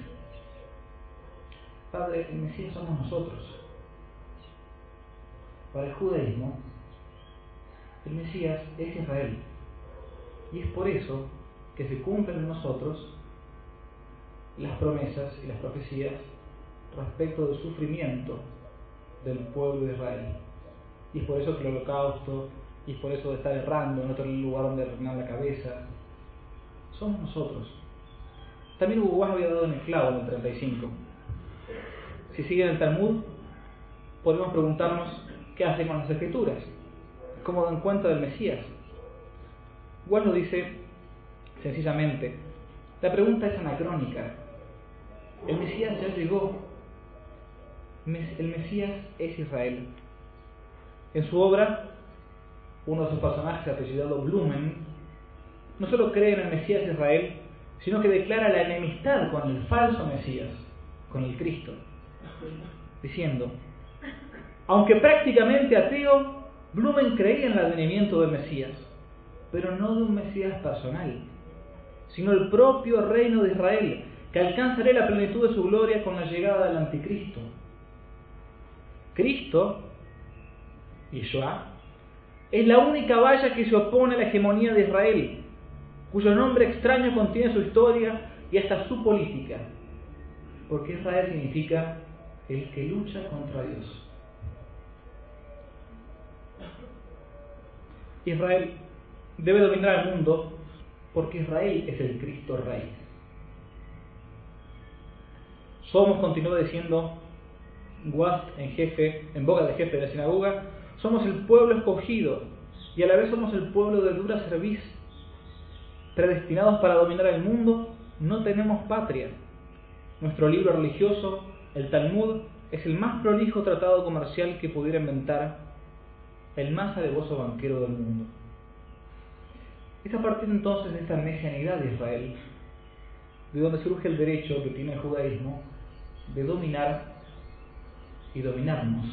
Padre, el Mesías somos nosotros. Para el judaísmo, el Mesías es Israel, y es por eso que se cumplen en nosotros las promesas y las profecías respecto del sufrimiento del pueblo de Israel. Y es por eso que el holocausto, y es por eso de estar errando en otro lugar donde reinar la cabeza, somos nosotros. También Hugo Boss había dado en el clavo en el treinta y cinco. Si siguen el Talmud, podemos preguntarnos qué hacen con las Escrituras, cómo dan cuenta del Mesías. Boss lo dice sencillamente: la pregunta es anacrónica. El Mesías ya llegó. El Mesías es Israel. En su obra, uno de sus personajes, apellidado Blumen, no solo cree en el Mesías de Israel, sino que declara la enemistad con el falso Mesías, con el Cristo, diciendo: aunque prácticamente ateo, Blumen creía en el advenimiento del Mesías, pero no de un Mesías personal, sino el propio reino de Israel, que alcanzará la plenitud de su gloria con la llegada del Anticristo. Cristo, Yeshua, es la única valla que se opone a la hegemonía de Israel, cuyo nombre extraño contiene su historia y hasta su política, porque Israel significa el que lucha contra Dios. Israel debe dominar al mundo porque Israel es el Cristo Rey. Somos, continúa diciendo Guast en jefe, en boca del jefe de la sinagoga, somos el pueblo escogido y a la vez somos el pueblo de dura cerviz. Predestinados para dominar el mundo, no tenemos patria. Nuestro libro religioso, el Talmud, es el más prolijo tratado comercial que pudiera inventar el más alevoso banquero del mundo. Es a partir entonces de esta mesianidad de Israel, de donde surge el derecho que tiene el judaísmo de dominar y dominarnos.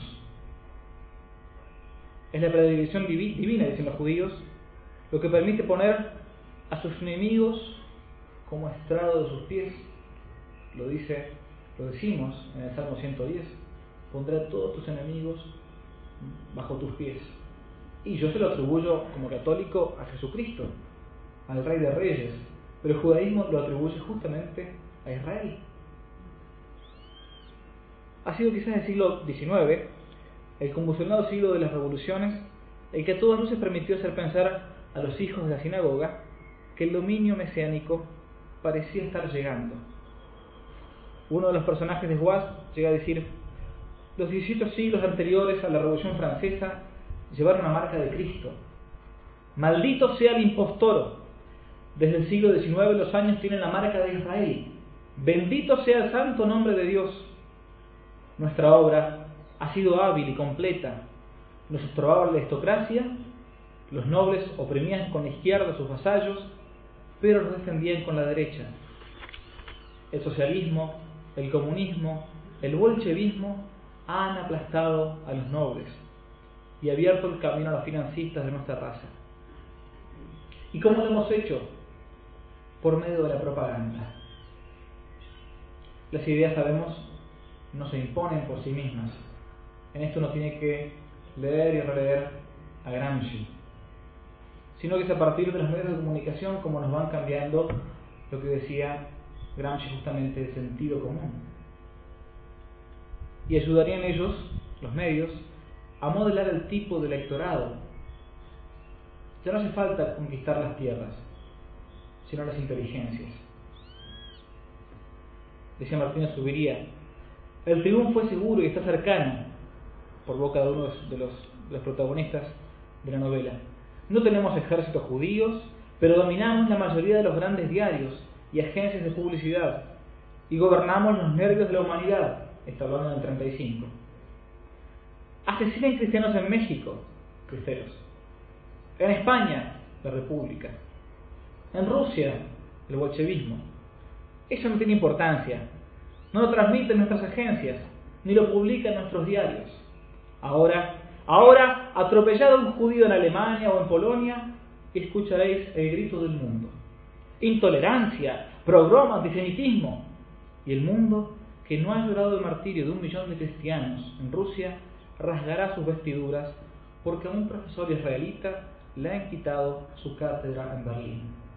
Es la predilección divina, dicen los judíos, lo que permite poner a sus enemigos como estrado de sus pies. Lo dice, lo decimos en el Salmo ciento diez, pondré a todos tus enemigos bajo tus pies. Y yo se lo atribuyo como católico a Jesucristo, al Rey de Reyes, pero el judaísmo lo atribuye justamente a Israel. Ha sido quizás el siglo diecinueve, el convulsionado siglo de las revoluciones, el que a todas luces permitió hacer pensar a los hijos de la sinagoga que el dominio mesiánico parecía estar llegando. Uno de los personajes de Watts llega a decir: los dieciocho siglos anteriores a la Revolución Francesa llevaron la marca de Cristo. Maldito sea el impostor. Desde el siglo diecinueve los años tienen la marca de Israel. Bendito sea el santo nombre de Dios. Nuestra obra ha sido hábil y completa. Nos estorbaba la aristocracia, los nobles oprimían con la izquierda a sus vasallos, pero los defendían con la derecha. El socialismo, el comunismo, el bolchevismo han aplastado a los nobles y abierto el camino a los financistas de nuestra raza. ¿Y cómo lo hemos hecho? Por medio de la propaganda. Las ideas, sabemos, no se imponen por sí mismas. En esto uno tiene que leer y releer a Gramsci, sino que es a partir de los medios de comunicación como nos van cambiando lo que decía Gramsci, justamente el sentido común. Y ayudarían ellos, los medios, a modelar el tipo de electorado. Ya no hace falta conquistar las tierras, sino las inteligencias. Decía Martínez Zuviría: el triunfo es seguro y está cercano, por boca de uno de los, de los protagonistas de la novela. No tenemos ejércitos judíos, pero dominamos la mayoría de los grandes diarios y agencias de publicidad y gobernamos los nervios de la humanidad. Está hablando del treinta y cinco. Asesinan cristianos en México, cristeros. En España, la República. En Rusia, el bolchevismo. Eso no tiene importancia. No lo transmiten nuestras agencias, ni lo publican nuestros diarios. Ahora, ahora, atropellado un judío en Alemania o en Polonia, escucharéis el grito del mundo. Intolerancia, programa, antisemitismo. Y el mundo, que no ha llorado el martirio de un millón de cristianos en Rusia, rasgará sus vestiduras porque a un profesor israelita le han quitado su cátedra en Berlín.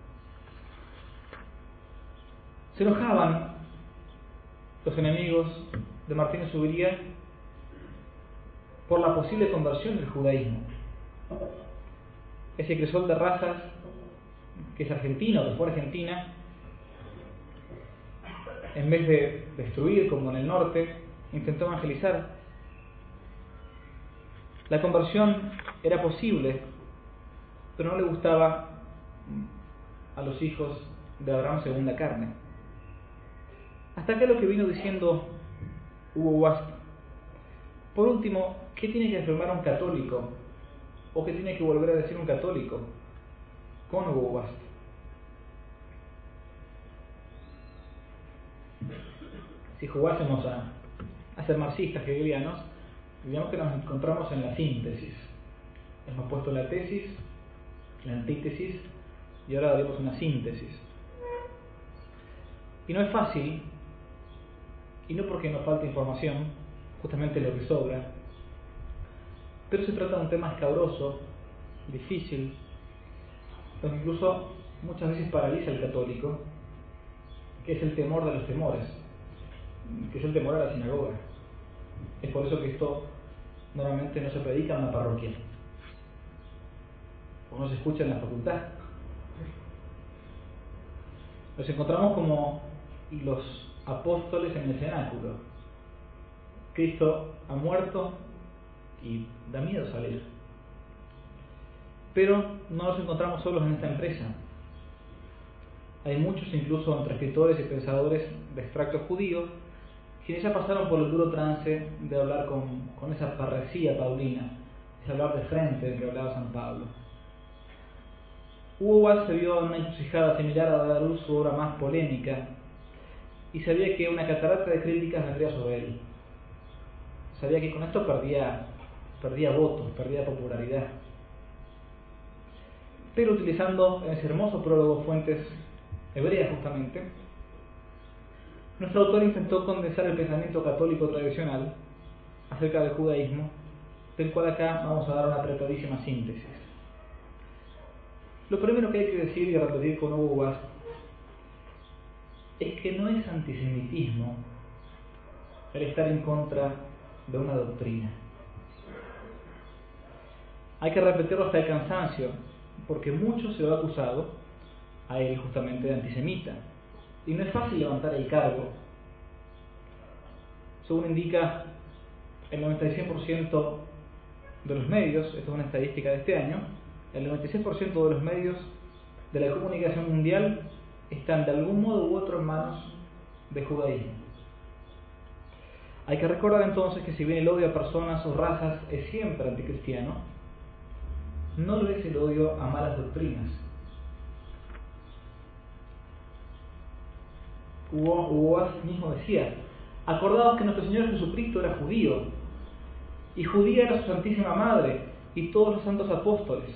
Se enojaban los enemigos de Martínez Zuviría por la posible conversión del judaísmo. Ese crisol de razas que es argentino, que fue Argentina, en vez de destruir como en el norte, intentó evangelizar. La conversión era posible, pero no le gustaba a los hijos de Abraham según la carne. Hasta acá lo que vino diciendo Hugo Wast. Por último, ¿qué tiene que afirmar un católico? ¿O qué tiene que volver a decir un católico con Hugo Wast? Si jugásemos a, a ser marxistas, hegelianos, digamos que nos encontramos en la síntesis. Hemos puesto la tesis, la antítesis, y ahora haremos una síntesis. Y no es fácil, y no porque nos falte información, justamente lo que sobra, pero se trata de un tema escabroso, difícil, lo que incluso muchas veces paraliza al católico, que es el temor de los temores, que es el temor a la sinagoga. Es por eso que esto normalmente no se predica en una parroquia, o no se escucha en la facultad. Nos encontramos como los apóstoles en el cenáculo. Cristo ha muerto y da miedo salir. Pero no nos encontramos solos en esta empresa. Hay muchos, incluso entre escritores y pensadores de extracto judío, quienes ya pasaron por el duro trance de hablar con, con esa parresía paulina, de hablar de frente del que hablaba San Pablo. Hugo Walsh se vio en una encrucijada similar a dar luz su obra más polémica y sabía que una catarata de críticas vendría sobre él. Sabía que con esto perdía, perdía votos, perdía popularidad. Pero utilizando en ese hermoso prólogo fuentes hebreas justamente, nuestro autor intentó condensar el pensamiento católico tradicional acerca del judaísmo, del cual acá vamos a dar una apretadísima síntesis. Lo primero que hay que decir y repetir con Hugo Walsh es que no es antisemitismo el estar en contra de una doctrina. Hay que repetirlo hasta el cansancio, porque mucho se lo ha acusado a él justamente de antisemita. Y no es fácil levantar el cargo. Según indica el noventa y seis por ciento de los medios, esto es una estadística de este año, el noventa y seis por ciento de los medios de la comunicación mundial están de algún modo u otro en manos de judaísmo. Hay que recordar entonces que si bien el odio a personas o razas es siempre anticristiano, no lo es el odio a malas doctrinas. Hugo Walsh mismo decía: acordaos que nuestro Señor Jesucristo era judío, y judía era su Santísima Madre y todos los santos apóstoles.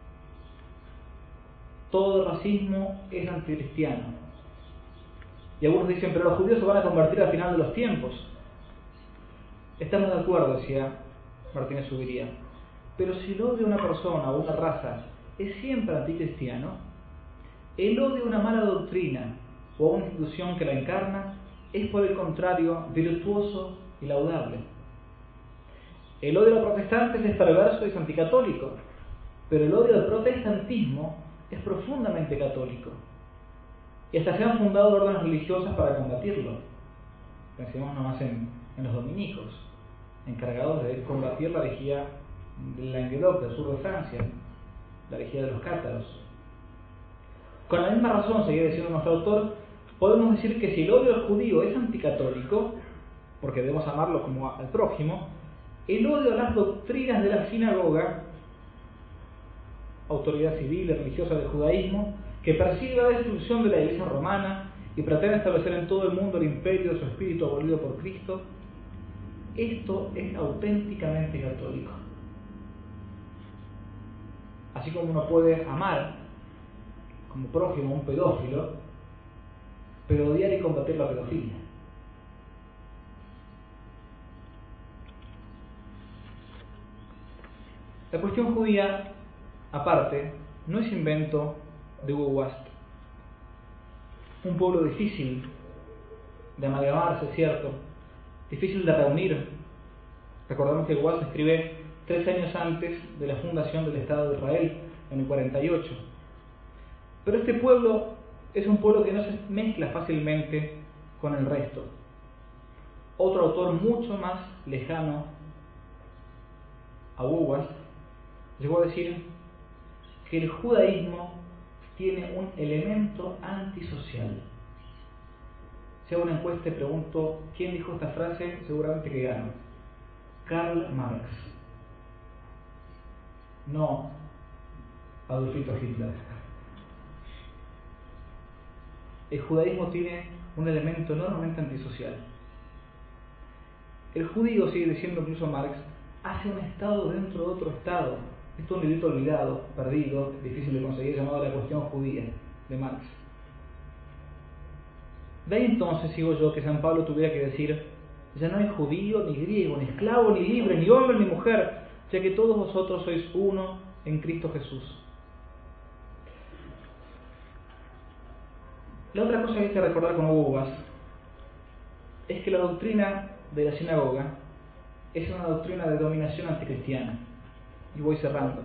Todo racismo es anticristiano. Y algunos dicen: pero los judíos se van a convertir al final de los tiempos. Estamos de acuerdo, decía Martínez Zuviría, pero si el odio a una persona o una raza es siempre anticristiano, el odio a una mala doctrina o a una institución que la encarna es por el contrario virtuoso y laudable. El odio a los protestantes es perverso y es anticatólico, pero el odio al protestantismo es profundamente católico. Y hasta se han fundado órdenes religiosas para combatirlo. Pensemos nomás en, en los dominicos, encargados de combatir la herejía de Languedoc, del sur de Francia, la herejía de los cátaros. Con la misma razón, seguía diciendo nuestro autor, podemos decir que si el odio al judío es anticatólico, porque debemos amarlo como al prójimo, el odio a las doctrinas de la sinagoga, autoridad civil y religiosa del judaísmo, que persigue la destrucción de la Iglesia romana y pretende establecer en todo el mundo el imperio de su espíritu abolido por Cristo, esto es auténticamente católico. Así como uno puede amar como prójimo a un pedófilo, pero odiar y combatir la pedofilia. La cuestión judía, aparte, no es invento de Hugo Walsh. Un pueblo difícil de amalgamarse, es cierto, difícil de reunir. Recordamos que Walsh escribe tres años antes de la fundación del Estado de Israel, en el cuarenta y ocho. Pero este pueblo es un pueblo que no se mezcla fácilmente con el resto. Otro autor mucho más lejano a Hugo Walsh llegó a decir que el judaísmo tiene un elemento antisocial. Si hago una encuesta y pregunto quién dijo esta frase, seguramente que gano. Karl Marx. No Adolfito Hitler. El judaísmo tiene un elemento enormemente antisocial. El judío, sigue diciendo incluso Marx, hace un estado dentro de otro estado. Esto es un librito olvidado, perdido, difícil de conseguir, llamado La cuestión judía, de Marx. De ahí entonces, sigo yo, que San Pablo tuviera que decir: ya no hay judío, ni griego, ni esclavo, ni libre, ni hombre, ni mujer, ya que todos vosotros sois uno en Cristo Jesús. La otra cosa que hay que recordar con Hugo Walsh es que la doctrina de la sinagoga es una doctrina de dominación anticristiana. Y voy cerrando.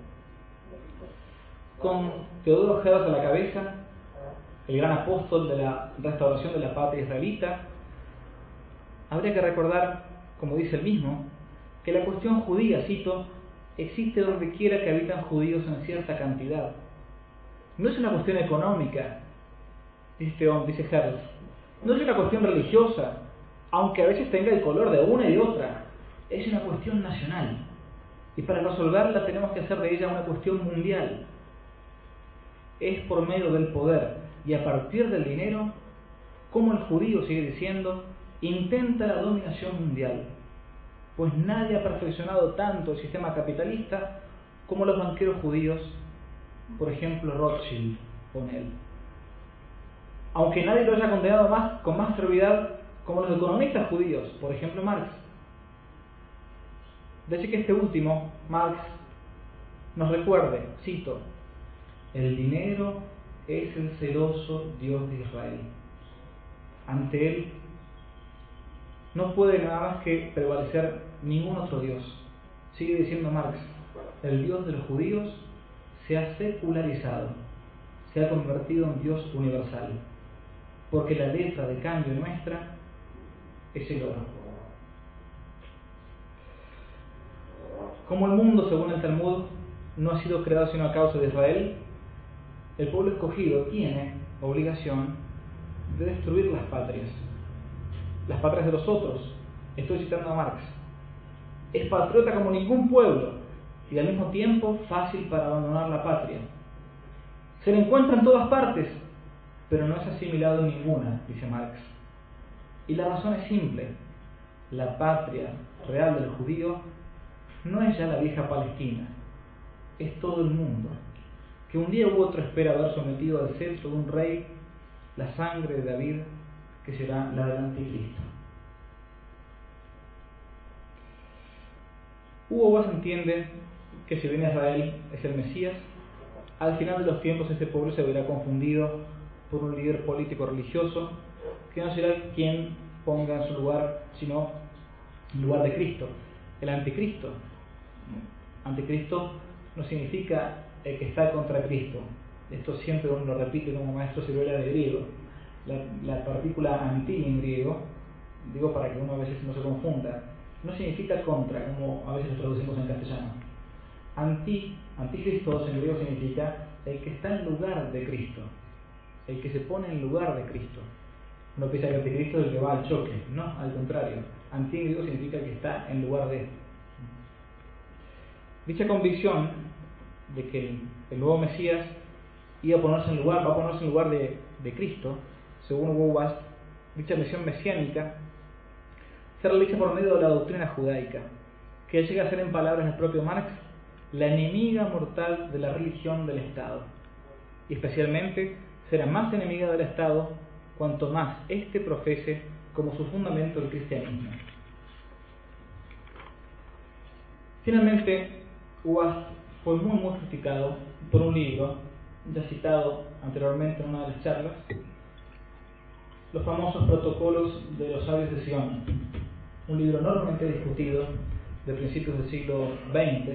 Con Teodoro Herz a la cabeza, el gran apóstol de la restauración de la patria israelita, habría que recordar, como dice él mismo, que la cuestión judía, cito, existe donde quiera que habitan judíos en cierta cantidad. No es una cuestión económica, dice, dice Herz, no es una cuestión religiosa, aunque a veces tenga el color de una y de otra, es una cuestión nacional. Y para resolverla tenemos que hacer de ella una cuestión mundial. es por medio del poder y a partir del dinero, como el judío sigue diciendo, intenta la dominación mundial, pues nadie ha perfeccionado tanto el sistema capitalista como los banqueros judíos, por ejemplo Rothschild con él. Aunque nadie lo haya condenado más, con más fervidad como los economistas judíos, por ejemplo Marx. De hecho que este último, Marx, nos recuerde, cito, el dinero es el celoso Dios de Israel. Ante él no puede nada más que prevalecer ningún otro Dios. Sigue diciendo Marx, el Dios de los judíos se ha secularizado, se ha convertido en Dios universal, porque la letra de cambio nuestra es el oro. Como el mundo, según el Talmud, no ha sido creado sino a causa de Israel, el pueblo escogido tiene obligación de destruir las patrias, las patrias de los otros. Estoy citando a Marx. Es patriota como ningún pueblo y al mismo tiempo fácil para abandonar la patria. Se le encuentra en todas partes, pero no es asimilado en ninguna, dice Marx. Y la razón es simple. La patria real del judío no es ya la vieja Palestina, es todo el mundo, que un día u otro espera haber sometido al cetro de un rey la sangre de David, que será la del anticristo. Hugo Boss entiende que si bien Israel es el Mesías, al final de los tiempos este pueblo se verá confundido por un líder político religioso que no será quien ponga en su lugar, sino en lugar de Cristo, el anticristo. Anticristo no significa el que está contra Cristo. Esto siempre uno lo repite como maestro Ciruela de griego. La, la partícula anti en griego, digo para que uno a veces no se confunda, no significa contra, como a veces lo traducimos en castellano. Anti, anticristo en griego significa el que está en lugar de Cristo, el que se pone en lugar de Cristo. Uno piensa que anticristo es el que va al choque, no, al contrario. Anti en griego significa el que está en lugar de. Dicha convicción de que el, el nuevo Mesías iba a ponerse en lugar, va a ponerse en lugar de, de Cristo, según Hugo Boss, dicha misión mesiánica se realiza por medio de la doctrina judaica, que llega a ser, en palabras del propio Marx, la enemiga mortal de la religión del Estado, y especialmente será más enemiga del Estado cuanto más éste profese como su fundamento el cristianismo. Finalmente, Boas fue muy muy criticado por un libro ya citado anteriormente en una de las charlas, los famosos Protocolos de los Sabios de Sion, un libro enormemente discutido de principios del siglo veinte.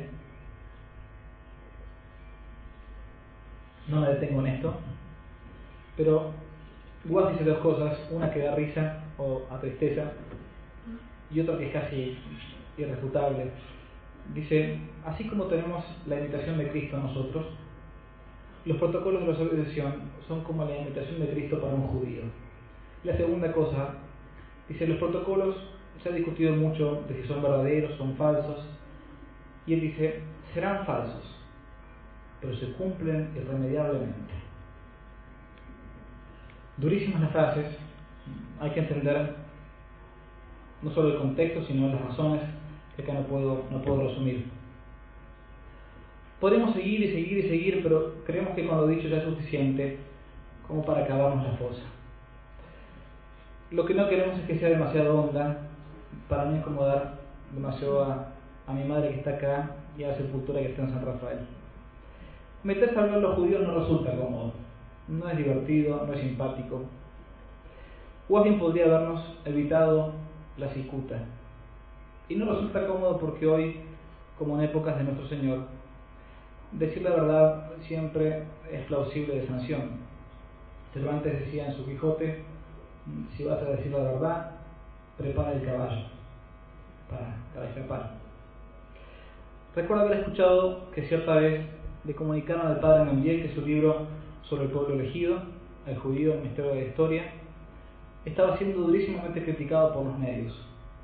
No me detengo en esto, pero Boas dice dos cosas, una que da risa o a tristeza y otra que es casi irrefutable. Dice, así como tenemos la imitación de Cristo nosotros, los protocolos de los sabios de Sion son como la imitación de Cristo para un judío. La segunda cosa, dice, los protocolos se ha discutido mucho de si son verdaderos, son falsos, y él dice, serán falsos, pero se cumplen irremediablemente. Durísimas las frases, hay que entender no solo el contexto, sino las razones que acá no puedo, no puedo resumir. Podemos seguir y seguir y seguir, pero creemos que con lo dicho ya es suficiente como para acabarnos la fosa. Lo que no queremos es que sea demasiado honda para no incomodar demasiado a, a mi madre que está acá y a la sepultura que está en San Rafael. Meterse a hablar a los judíos no resulta cómodo, no es divertido, no es simpático. O bien podría habernos evitado la cicuta. Y no resulta cómodo porque hoy, como en épocas de nuestro Señor, decir la verdad siempre es plausible de sanción. Cervantes decía en su Quijote, si vas a decir la verdad, prepara el caballo para, para escapar. Recuerdo haber escuchado que cierta vez le comunicaron al padre Membiel que su libro sobre el pueblo elegido, el judío, el misterio de la historia, estaba siendo durísimamente criticado por los medios.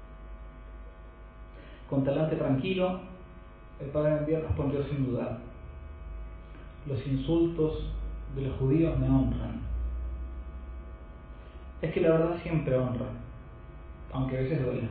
Con talante tranquilo, el padre Membiel respondió sin dudar. Los insultos de los judíos me honran. Es que la verdad siempre honra, aunque a veces duela.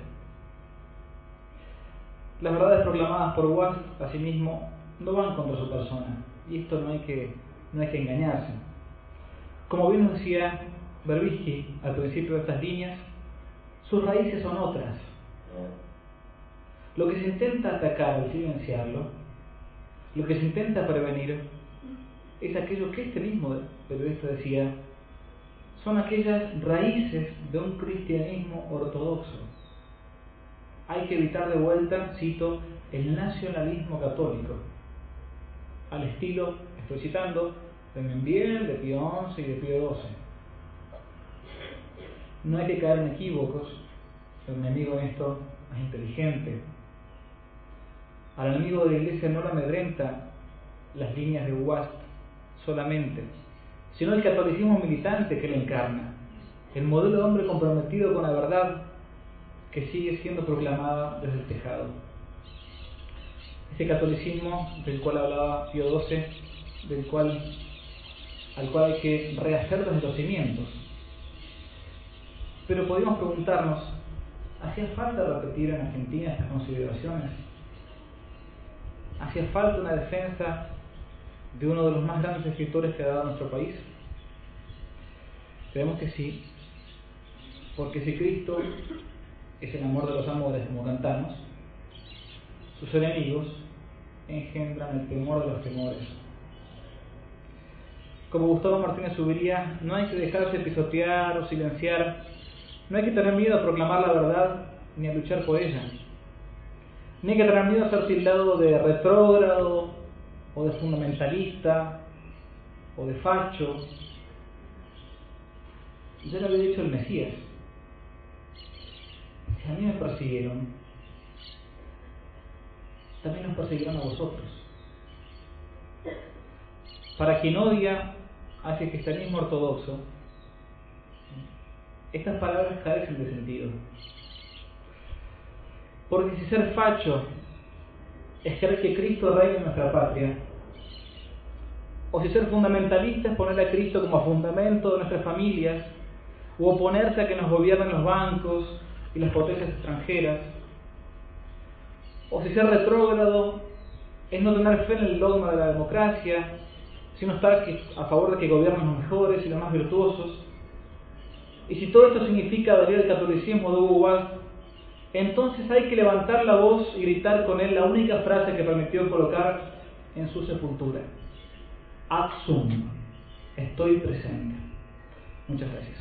Las verdades proclamadas por Wast, asimismo, no van contra su persona, y esto no hay que, no hay que engañarse. Como bien nos decía Berbisky al principio de estas líneas, sus raíces son otras. Lo que se intenta atacar al silenciarlo, lo que se intenta prevenir, es aquello que este mismo periodista decía, son aquellas raíces de un cristianismo ortodoxo. Hay que evitar de vuelta, cito, el nacionalismo católico, al estilo, estoy citando, de Membiel, de Pío once y de Pío doce. No hay que caer en equívocos, el enemigo en esto es inteligente. Al enemigo de la Iglesia no la amedrenta las líneas de Wast solamente, sino el catolicismo militante que lo encarna, el modelo de hombre comprometido con la verdad que sigue siendo proclamada desde el tejado. Ese catolicismo del cual hablaba Pío doce, del cual, al cual hay que rehacer desde los cimientos. Pero podríamos preguntarnos, ¿hacía falta repetir en Argentina estas consideraciones? ¿Hacía falta una defensa de uno de los más grandes escritores que ha dado nuestro país? Creemos que sí, porque si Cristo es el amor de los amores, como cantamos, sus enemigos engendran el temor de los temores. Como Gustavo Martínez Zuviría, no hay que dejarse pisotear o silenciar, no hay que tener miedo a proclamar la verdad ni a luchar por ella, ni hay que tener miedo a ser tildado de retrógrado o de fundamentalista o de facho. Ya lo había dicho el Mesías: si a mí me persiguieron, también nos perseguirán a vosotros. Para quien odia hacia el cristianismo ortodoxo, estas palabras carecen de sentido. Porque si ser facho es creer que Cristo reina en nuestra patria, o si ser fundamentalista es poner a Cristo como fundamento de nuestras familias, o oponerse a que nos gobiernen los bancos y las potencias extranjeras, o si ser retrógrado es no tener fe en el dogma de la democracia, sino estar a favor de que gobiernen los mejores y los más virtuosos, y si todo esto significa adherir al catolicismo de Hugo Wast, entonces hay que levantar la voz y gritar con él la única frase que permitió colocar en su sepultura: ad sum, estoy presente. Muchas gracias.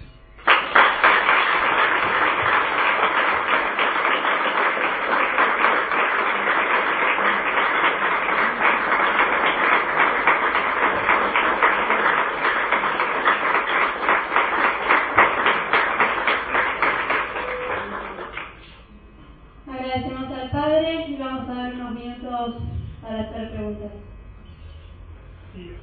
Agradecemos al Padre y vamos a dar unos minutos para hacer preguntas. Sí.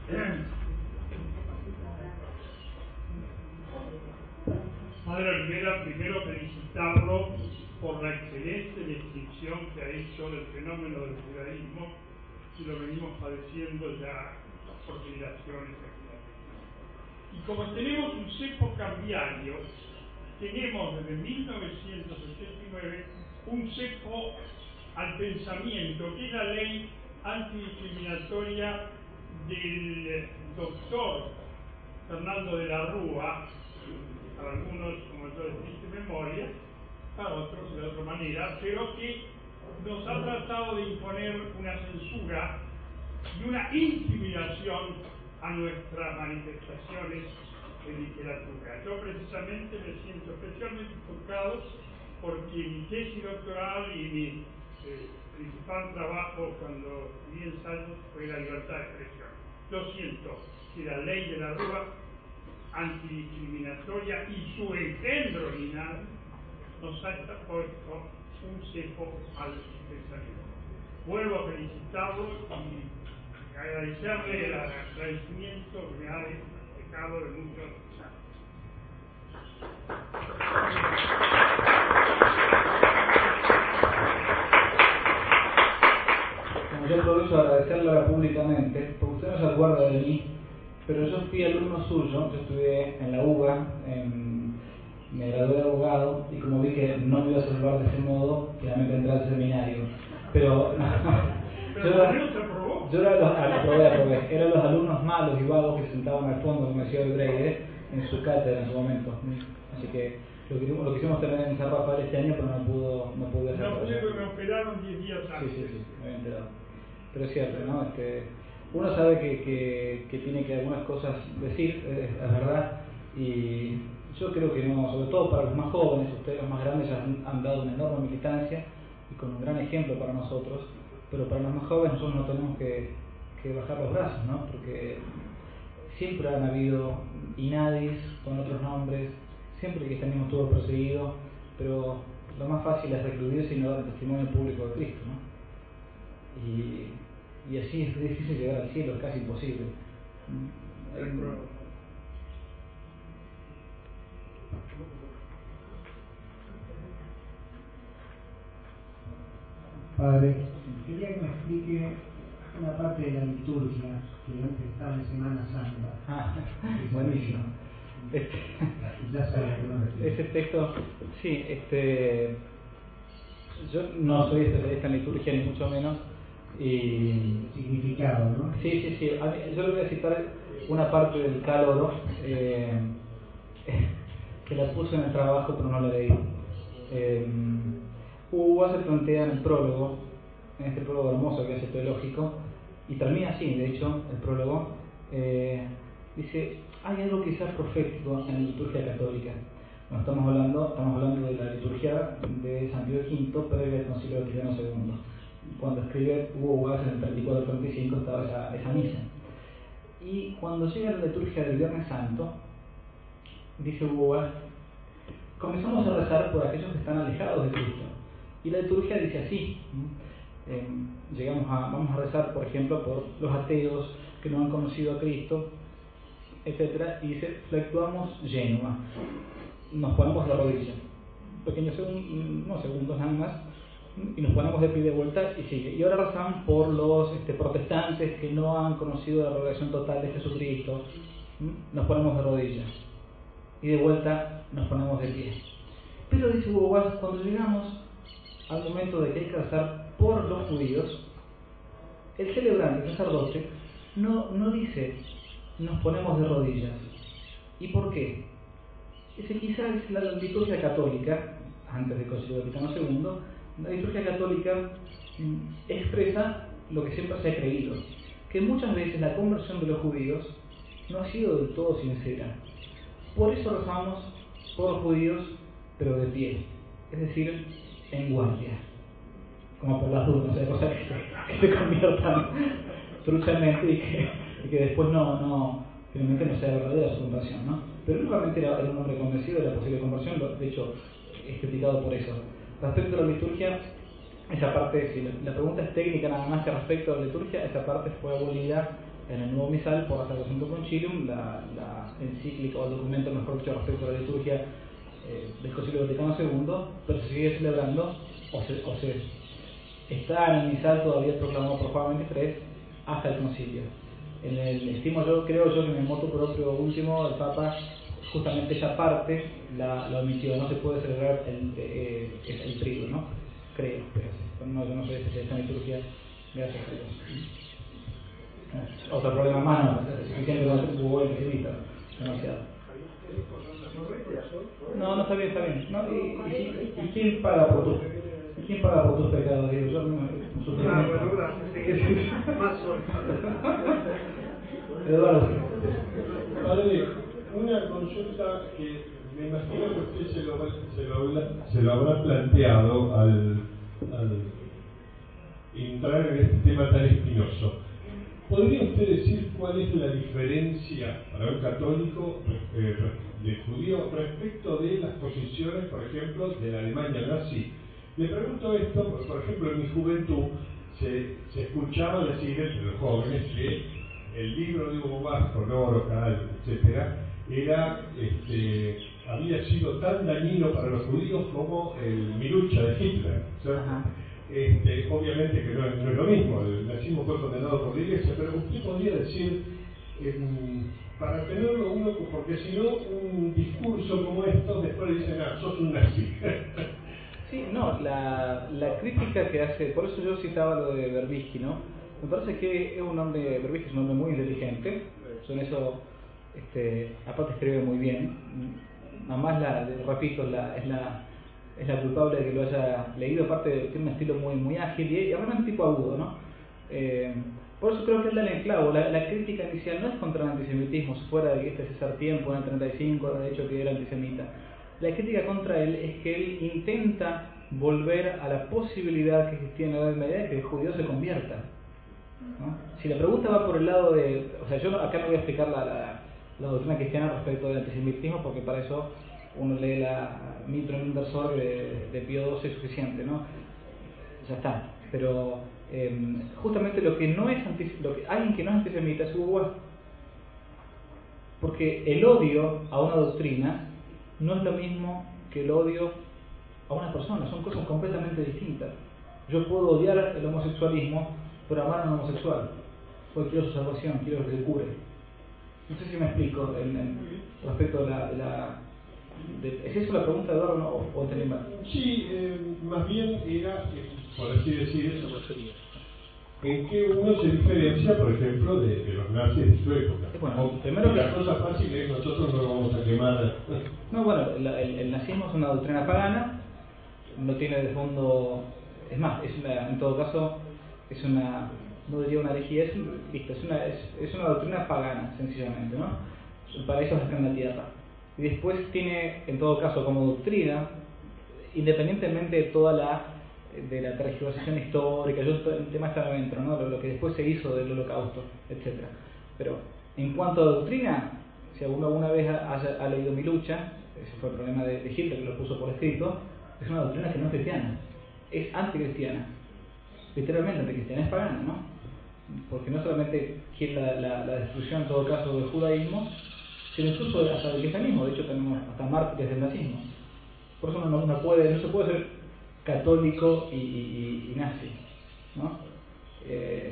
Padre Olivera, primero felicitarlo por la excelente descripción que ha hecho del fenómeno del judaísmo, y lo venimos padeciendo ya por generaciones aquí. Y como tenemos un cepo cambiario, tenemos desde mil novecientos ochenta y nueve un cepo al pensamiento, que es la ley antidiscriminatoria del doctor Fernando de la Rúa, para algunos, como yo, de triste memoria, para otros de otra manera, pero que nos ha tratado de imponer una censura y una intimidación a nuestras manifestaciones de literatura. Yo precisamente me siento especialmente tocado porque mi tesis doctoral y mi eh, principal trabajo cuando di ensayos fue la libertad de expresión. Yo siento que la ley de la Rúa antidiscriminatoria y su engendro lineal nos ha puesto un cepo al pensamiento. Vuelvo a felicitarlo y agradecerle el agradecimiento que me ha dejado de muchos años. Como yo aprovecho a agradecerle ahora públicamente, porque usted no se acuerda de mí, pero yo fui alumno suyo, yo estudié en la U B A, en, me gradué de abogado, y como vi que no me iba a salvar de ese modo, finalmente entré al seminario. Pero, yo era, yo era los, ah, aprobé, aprobé, eran los alumnos malos y vagos que se sentaban al fondo, como decía Breide, en su cátedra en su momento. Así que lo, que, lo quisimos tener en San Rafael este año, pero no pudo, no pudo dejar. No pude, me operaron diez días antes. Sí, sí, sí, me había enterado. Pero es cierto, ¿no? Este, uno sabe que, que, que tiene que algunas cosas decir, es, es verdad, y yo creo que no, sobre todo para los más jóvenes, ustedes los más grandes ya han, han dado una enorme militancia y con un gran ejemplo para nosotros, pero para los más jóvenes nosotros no tenemos que, que bajar los brazos, ¿no? Porque siempre han habido inadis con otros nombres, siempre el cristianismo estuvo perseguido, pero lo más fácil es recluirse y no dar el testimonio público de Cristo, ¿no? Y, y así es difícil llegar al cielo, es casi imposible. Padre, quería que me explique una parte de la liturgia que antes estaba en Semana Santa. Ah, buenísimo. Este, ya sabía que no me ese texto, sí, este, yo no soy especialista en liturgia ni mucho menos. Y significado, ¿no? Sí, sí, sí. A mí, yo le voy a citar una parte del Cáloro eh, que la puse en el trabajo, pero no la leí. Eh, Hugo se plantea en el prólogo, en este prólogo hermoso que hace teológico, y termina así, de hecho, el prólogo, eh, dice, hay algo quizás profético en la liturgia católica. No estamos hablando, estamos hablando de la liturgia de San Pío quinto, previa al Concilio Vaticano segundo. Cuando escribe Hugo Hugas en el treinta y cuatro treinta y cinco estaba esa, esa misa. Y cuando llega la liturgia del Viernes Santo, dice Hugo Hugas, comenzamos a rezar por aquellos que están alejados de Cristo. Y la liturgia dice así, eh, llegamos a, vamos a rezar, por ejemplo, por los ateos que no han conocido a Cristo, etcétera, y dice, fluctuamos genua, nos ponemos de rodillas, pequeños segundos, no segundos nada más, y nos ponemos de pie de vuelta y sigue. Y ahora rezamos por los este, protestantes que no han conocido la revelación total de Jesucristo, nos ponemos de rodillas y de vuelta nos ponemos de pie. Pero dice Hugo Hugas, cuando llegamos al momento de que hay que rezar por los judíos, el celebrante, el sacerdote, no, no dice nos ponemos de rodillas. ¿Y por qué? Dice, quizás la liturgia católica, antes del Concilio Vaticano segundo, la liturgia católica expresa lo que siempre se ha creído, que muchas veces la conversión de los judíos no ha sido del todo sincera. Por eso rezamos por los judíos, pero de pie, es decir, en guardia, como por las dudas, o sea, cosas que se, que se conviertan truchamente y que, y que después no, no, finalmente no sea verdadera su conversión, ¿no? Pero él realmente era, era un hombre convencido de la posible conversión, de hecho, es criticado por eso. Respecto a la liturgia, esa parte, si la, la pregunta es técnica nada más que respecto a la liturgia, esa parte fue abolida en el nuevo misal por la Sacrosanctum Concilium, la, la encíclica o el documento, mejor dicho, respecto a la liturgia eh, del Concilio Vaticano segundo, pero se sigue celebrando, o se, o se está en el misal todavía proclamado por Juan veintitrés hasta el concilio. En el, estimo yo, creo yo que en el motu proprio último, el Papa justamente esa parte la, la omitió, no se puede celebrar el, eh, el, el trigo, ¿no? Creo, pero no, yo no soy especialista en liturgia, gracias a Dios. Otro problema más, no, es suficiente con el Google especialista, demasiado. No, no está bien, está bien. No, y, y, y, ¿y quién paga por tu, y quién paga por tus pecados? Digo, yo no, ah, bueno, gracias. Más hoy. Eduardo. Padre, una consulta que me imagino que usted se lo, se lo, se lo habrá planteado al, al entrar en este tema tan espinoso. ¿Podría usted decir cuál es la diferencia para un católico eh, de judío respecto de las posiciones, por ejemplo, de la Alemania nazi? Le pregunto esto porque, por ejemplo, en mi juventud se, se escuchaba decir entre los jóvenes que el libro de Hugo Vasco, Loro, Caral, etcétera, era, este, había sido tan dañino para los judíos como el Milucha de Hitler, ¿cierto? Este, obviamente que no es, no es lo mismo, el nazismo fue condenado por la Iglesia, pero usted podría decir eh, para tenerlo uno, porque si no, un discurso como esto, después le dicen, ah, sos un nazi. Sí, no, la, la crítica que hace, por eso yo citaba lo de Berbisky, ¿no? Me parece que es un hombre, Berbisky es un hombre muy inteligente, en eso, este, aparte escribe muy bien, además, la, repito, la, es, la, es la culpable de que lo haya leído, aparte tiene un estilo muy, muy ágil y es realmente un tipo agudo, ¿no? Eh, por eso creo que él da el enclavo, la, la crítica inicial no es contra el antisemitismo, fuera de que este César Tiempo en el treinta y cinco ha dicho que era antisemita. La crítica contra él es que él intenta volver a la posibilidad que existía en la Edad Media de que el judío se convierta, ¿no? Si la pregunta va por el lado de... O sea, yo acá no voy a explicar la, la, la doctrina cristiana respecto del antisemitismo, porque para eso uno lee la Mitro Mindersor de, de Pío doce es suficiente, ¿no? Ya está. Pero eh, justamente lo que no es antisemita, alguien que no es antisemita es Hugo Boss. Porque el odio a una doctrina no es lo mismo que el odio a una persona, son cosas completamente distintas. Yo puedo odiar el homosexualismo, pero amar a un homosexual, porque quiero su salvación, quiero que se cure. No sé si me explico en, en respecto a la... De la de, ¿es eso la pregunta, Eduardo, no, o, o entendí mal? Sí, eh, más bien era, por así decir, en que uno se diferencia, por ejemplo, de, de los nazis de su época. Bueno, o, primero que la cosa fácil es nosotros no vamos a quemar. No, bueno, el, el, el nazismo es una doctrina pagana, no tiene de fondo, es más, es una, en todo caso, es una, no diría una herejía, es, listo, es, una, es, es una doctrina pagana, sencillamente, ¿no? El paraíso está en la tierra. Y después tiene, en todo caso, como doctrina, independientemente de toda la de la tergiversación histórica, yo el tema está adentro, ¿no? Lo, lo que después se hizo del holocausto, etcétera. Pero en cuanto a doctrina, si alguno alguna vez ha, ha, ha leído Mi lucha, ese fue el problema de, de Hitler, que lo puso por escrito, es una doctrina que no es cristiana, es anticristiana, literalmente anticristiana, es pagana, ¿no? Porque no solamente quiere la, la, la destrucción en todo caso del judaísmo, sino incluso hasta del cristianismo. De hecho tenemos hasta mártires del nazismo. Por eso no, no, puede, no se puede ser católico y, y, y, y nazi, ¿no? Eh,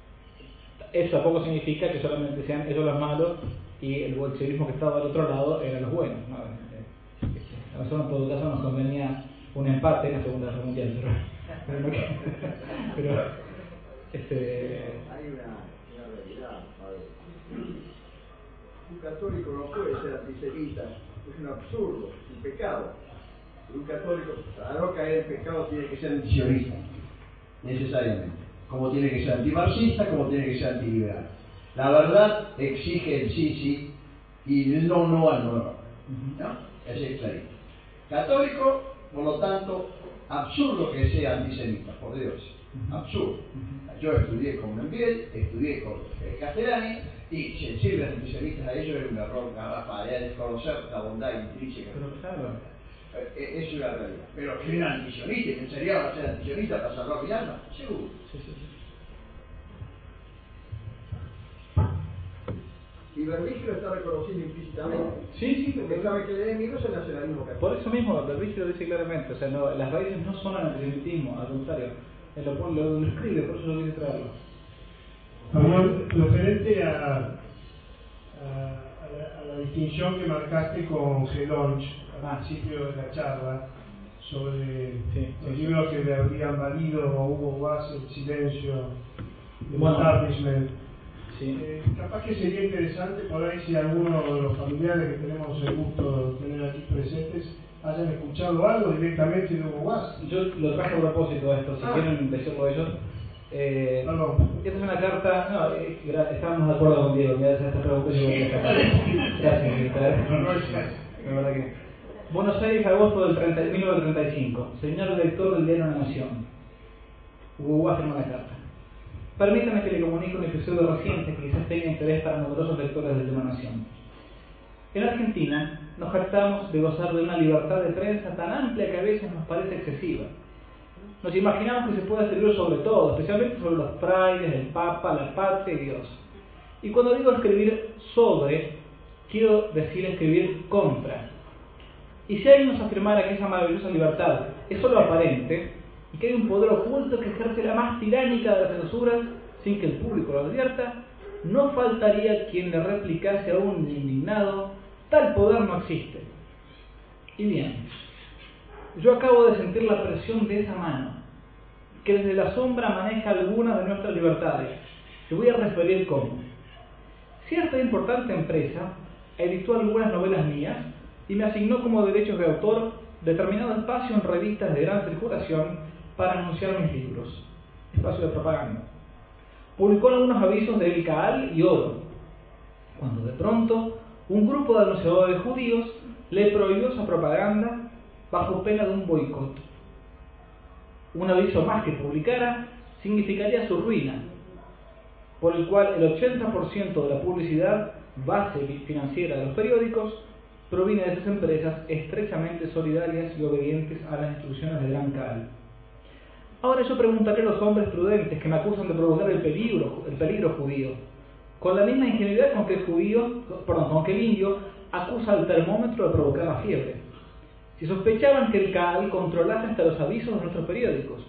eso tampoco significa que solamente sean ellos los malos y el bolchevismo que estaba del otro lado eran los buenos, ¿no? A nosotros en todo caso nos convenía un empate en la Segunda Guerra Mundial, pero, pero, no, pero este... hay una, una realidad, padre. Un católico no puede ser antisemita, es un absurdo, es un pecado. Un católico, para no caer en pecado, tiene que ser antisionista, necesariamente. Como tiene que ser antimarxista, como tiene que ser antiliberal. La verdad exige el sí, sí, y el no, no al no, no. ¿No? Así es clarito. Católico, por lo tanto, absurdo que sea antisemita, por Dios. Absurdo. Yo estudié con Membiel, estudié con eh, Castellani, y sensibles antisemitas a ellos es un error garrafal, es desconocer la bondad intrínseca. Pero claro. Eh, es una realidad. Pero que eran antisionistas, que enseñaban a ser antisionistas para salvar mi alma, seguro. Sí, sí, sí. Y Berbisky lo está reconociendo implícitamente. Sí, sí, porque pero... sabe que el enemigo es el nacionalismo católico. Por eso mismo, Berbisky lo dice claramente, o sea, no, las raíces no son el antisemitismo, al contrario, él lo, pone, lo, lo escribe, por eso lo quise traerlo. Fabián, referente a, a, a, la, a la distinción que marcaste con Gelonch al principio de la charla sobre sí, los sí, libros sí. que le habrían valido a Hugo Boss el silencio del bueno, establishment. Sí. Eh, capaz que sería interesante por ahí si alguno de los familiares que tenemos el gusto de tener aquí presentes hayan escuchado algo directamente de Hugo Boss. Yo lo traje a propósito de esto, si ah. quieren decirlo ellos. Eh, esta es una carta, no, eh, estábamos de acuerdo con Diego, me hace esta pregunta y yo voy a sacar. Gracias, Víctor. No, no es la verdad que. Buenos Aires, agosto del treinta, mil novecientos treinta y cinco. Señor director del diario La Nación. Hugo Boss firma la carta. Permítame que le comunique un episodio reciente que quizás tenga interés para numerosos lectores de La Nación. En Argentina nos jactamos de gozar de una libertad de prensa tan amplia que a veces nos parece excesiva. Nos imaginamos que se puede escribir sobre todo, especialmente sobre los frailes, el Papa, la patria y Dios. Y cuando digo escribir sobre, quiero decir escribir contra. Y si alguien nos afirmara que esa maravillosa libertad es solo aparente, y que hay un poder oculto que ejerce la más tiránica de las censuras sin que el público lo advierta, no faltaría quien le replicase a un indignado: tal poder no existe. Y bien, yo acabo de sentir la presión de esa mano, que desde la sombra maneja algunas de nuestras libertades. Te voy a referir cómo. Cierta importante empresa editó algunas novelas mías y me asignó como derechos de autor determinado espacio en revistas de gran circulación para anunciar mis libros, espacio de propaganda. Publicó algunos avisos de El Kaal y Oro, cuando de pronto un grupo de anunciadores judíos le prohibió esa propaganda bajo pena de un boicot. Un aviso más que publicara significaría su ruina, por el cual el ochenta por ciento de la publicidad base financiera de los periódicos proviene de esas empresas estrechamente solidarias y obedientes a las instrucciones de Gran Kaal. Ahora yo preguntaré a los hombres prudentes que me acusan de provocar el peligro, el peligro judío, con la misma ingenuidad con que el judío, perdón, con que el indio acusa al termómetro de provocar la fiebre, si sospechaban que el Kaal controlase hasta los avisos de nuestros periódicos.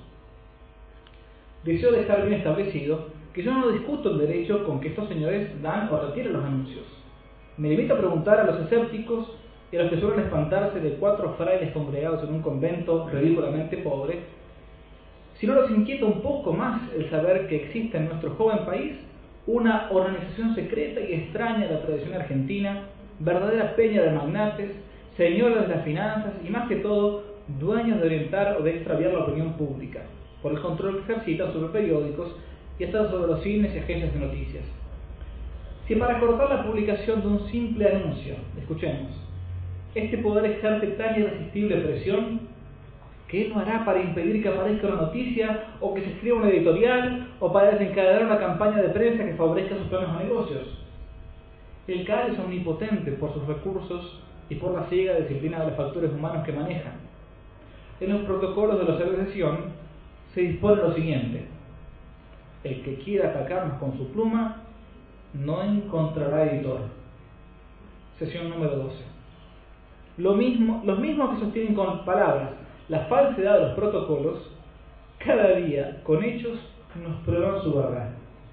Deseo dejar bien establecido que yo no discuto el derecho con que estos señores dan o retiran los anuncios. Me limito a preguntar a los escépticos y a los que suelen espantarse de cuatro frailes congregados en un convento ridículamente pobre, si no los inquieta un poco más el saber que existe en nuestro joven país una organización secreta y extraña de la tradición argentina, verdadera peña de magnates, señores de las finanzas y, más que todo, dueños de orientar o de extraviar la opinión pública, por el control que ejercitan sobre periódicos y hasta sobre los cines y agencias de noticias. Si para cortar la publicación de un simple anuncio, escuchemos, este poder ejerce tan irresistible presión, ¿qué no hará para impedir que aparezca una noticia o que se escriba un editorial o para desencadenar una campaña de prensa que favorezca sus planes o negocios? El Kaal es omnipotente por sus recursos y por la ciega disciplina de los factores humanos que maneja. En los protocolos de la asociación se dispone lo siguiente: el que quiera atacarnos con su pluma no encontrará editor. Sesión número doce. Lo mismo, los mismos que sostienen con palabras la falsedad de los protocolos, cada día con hechos nos prueban su verdad.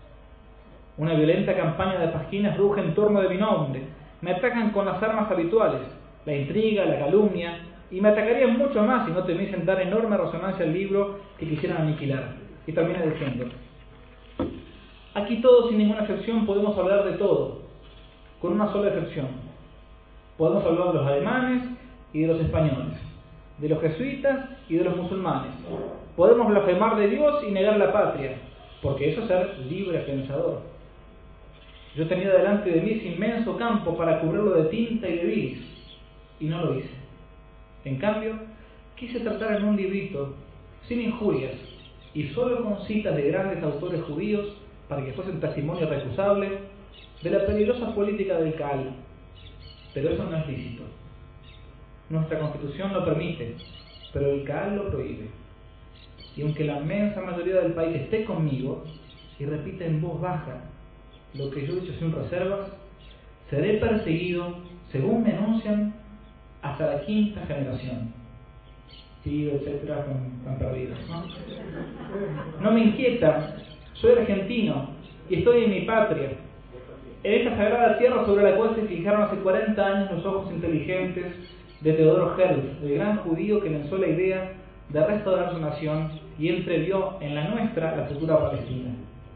Una violenta campaña de páginas ruge en torno de mi nombre. Me atacan con las armas habituales, la intriga, la calumnia, y me atacarían mucho más si no temiesen dar enorme resonancia al libro que quisieran aniquilar. Y termina diciendo: aquí todos, sin ninguna excepción, podemos hablar de todo, con una sola excepción. Podemos hablar de los alemanes y de los españoles, de los jesuitas y de los musulmanes. Podemos blasfemar de Dios y negar la patria, porque eso es ser libre pensador. Yo tenía delante de mí ese inmenso campo para cubrirlo de tinta y de bilis, y no lo hice. En cambio, quise tratar en un librito, sin injurias, y solo con citas de grandes autores judíos, para que fuesen testimonio irrecusable de la peligrosa política del Kaal. Pero eso no es lícito. Nuestra Constitución lo permite, pero el Kaal lo prohíbe. Y aunque la inmensa mayoría del país esté conmigo y repita en voz baja lo que yo he dicho sin reservas, seré perseguido, según me anuncian, hasta la quinta generación. Tío, etcétera, están perdidos, ¿no? No me inquieta, soy argentino y estoy en mi patria, en esta sagrada tierra sobre la cual se fijaron hace cuarenta años los ojos inteligentes de Teodoro Herzl, el gran judío que lanzó la idea de restaurar su nación y entrevió en la nuestra la futura Palestina.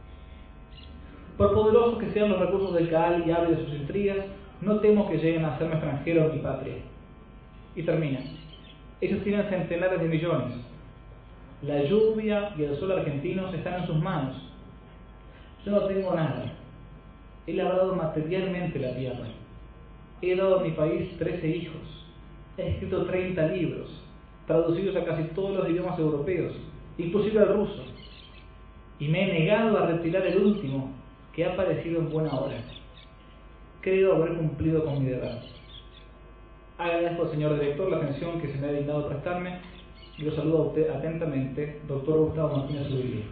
Por poderosos que sean los recursos del Kaal y hábiles de sus intrigas, no temo que lleguen a hacerme extranjero en mi patria. Y termina: ellos tienen centenares de millones. La lluvia y el sol argentinos están en sus manos. Yo no tengo nada. He labrado materialmente la tierra. He dado a mi país trece hijos. He escrito treinta libros, traducidos a casi todos los idiomas europeos, inclusive al ruso. Y me he negado a retirar el último, que ha parecido en buena hora. Creo haber cumplido con mi deber. Agradezco al señor director la atención que se me ha dignado prestarme y lo saludo a usted atentamente, doctor Gustavo Martínez Zubiría.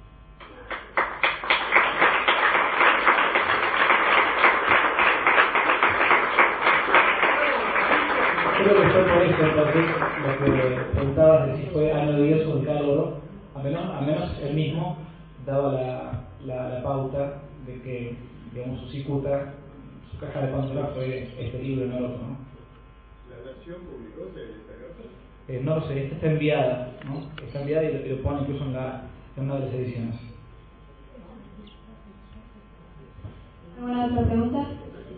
Creo que fue por eso, entonces, lo que preguntabas de si fue año diez o el Kaal Oro, a menos, a menos él mismo daba la, la, la pauta de que digamos, su cicuta, su caja de Pandora fue este libro, no el otro, ¿no? ¿La versión publicó esta carta? Eh, no lo sé, esta está enviada, ¿no? Está enviada y lo, y lo pone incluso en, la, en una de las ediciones. ¿Alguna otra pregunta?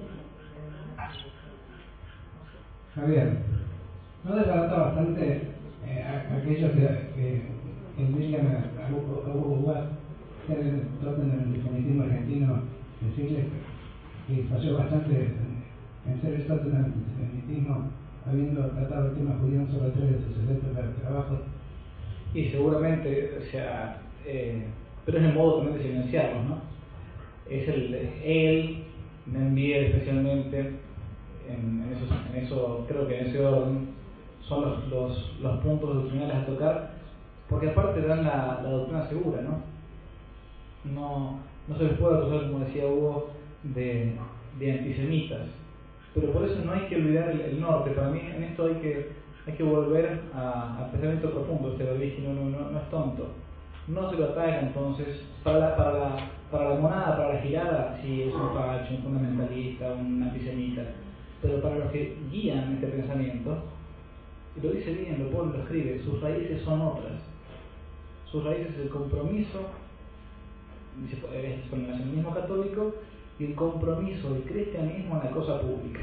Javier, ¿no desbarata bastante eh, a, aquellos que, que envían a, a Hugo Boss que tratan el antisemitismo argentino, decirle que falló bastante en, en ser el del antisemitismo, habiendo tratado el tema judío en solo tres de sus setenta trabajos? Y seguramente, o sea, eh, pero es el modo también de silenciarlos, ¿no? Es el, él me envía especialmente en, en, esos, en eso, creo que en ese orden son los, los, los puntos doctrinales a tocar, porque aparte dan la, la doctrina segura, ¿no? No, no se les puede acusar, como decía Hugo, de, de antisemitas, pero por eso no hay que olvidar el, el norte. Para mí en esto hay que, hay que volver a, a pensamiento profundo. Este Berbisky no, no, no, no es tonto. No se lo ataca entonces para la, para la, para la monada, para la girada, si es un facho, un fundamentalista, un antisemita, pero para los que guían este pensamiento, y lo dice bien, lo pone, lo escribe, sus raíces son otras. Sus raíces es el compromiso con el nacionalismo católico y el compromiso del cristianismo en la cosa pública.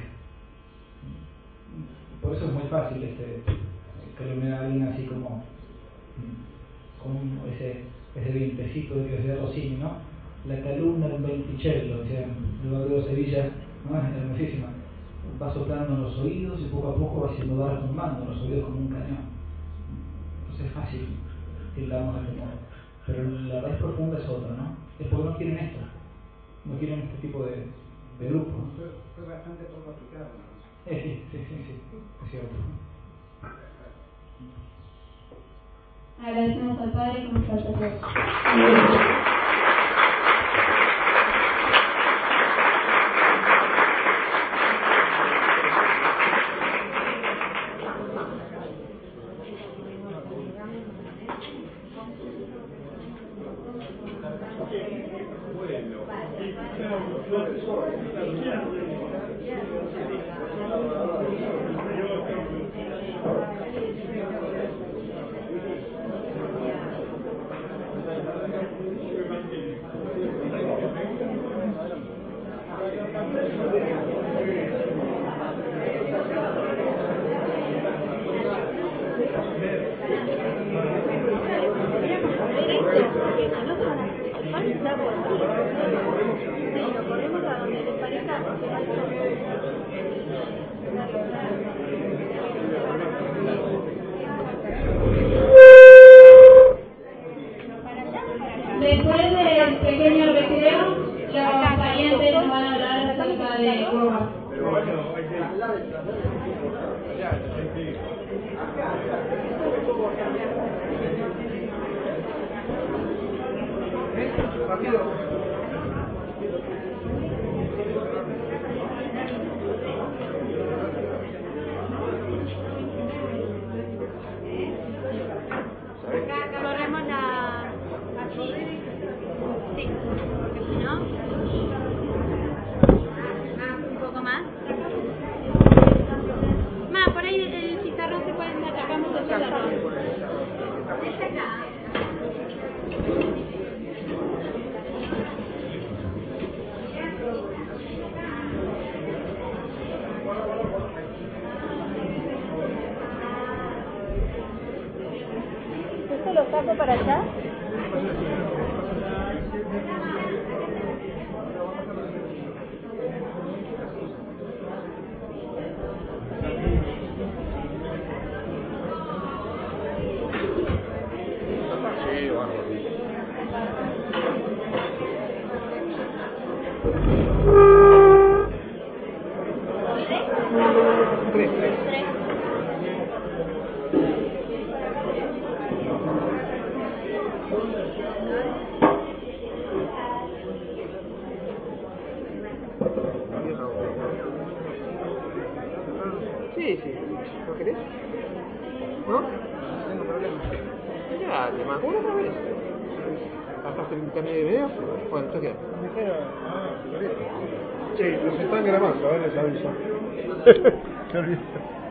Por eso es muy fácil este calumniar a alguien así como con ese, ese vientecito de que decía Rossini, ¿no? La calumnia en venticello, decía el barrio de Sevilla, ¿no? Es hermosísima. Va soplando en los oídos y poco a poco va haciendo dar tumbando en los oídos como un cañón. Entonces es fácil tildarnos de este modo. Pero la raíz profunda es otra, ¿no? Es porque no quieren esto, no quieren este tipo de, de grupo. Fue, fue bastante poco aplicado, ¿no? Eh, sí, sí, sí, sí, es cierto. Agradecemos al Padre con nuestra atención. Después del pequeño recreo, los parientes nos van a hablar acerca de Cuba. Pero bueno, hay que... Corremos la... Sí, porque si no... Un poco más. Más, por ahí el pizarrón se puede... Sacamos el pizarrón. Está acá. ¿Esto lo saco para allá? Sí, bueno. Tres, tres. Tres. Sí, sí. ¿Lo querés? ¿No? No tengo problema. Ya, te más una otra vez. ¿Bajaste el internet de video? Bueno, esto queda. Dijeron, ah, sí, los están grabando, a ver, les aviso. Qué olvidé.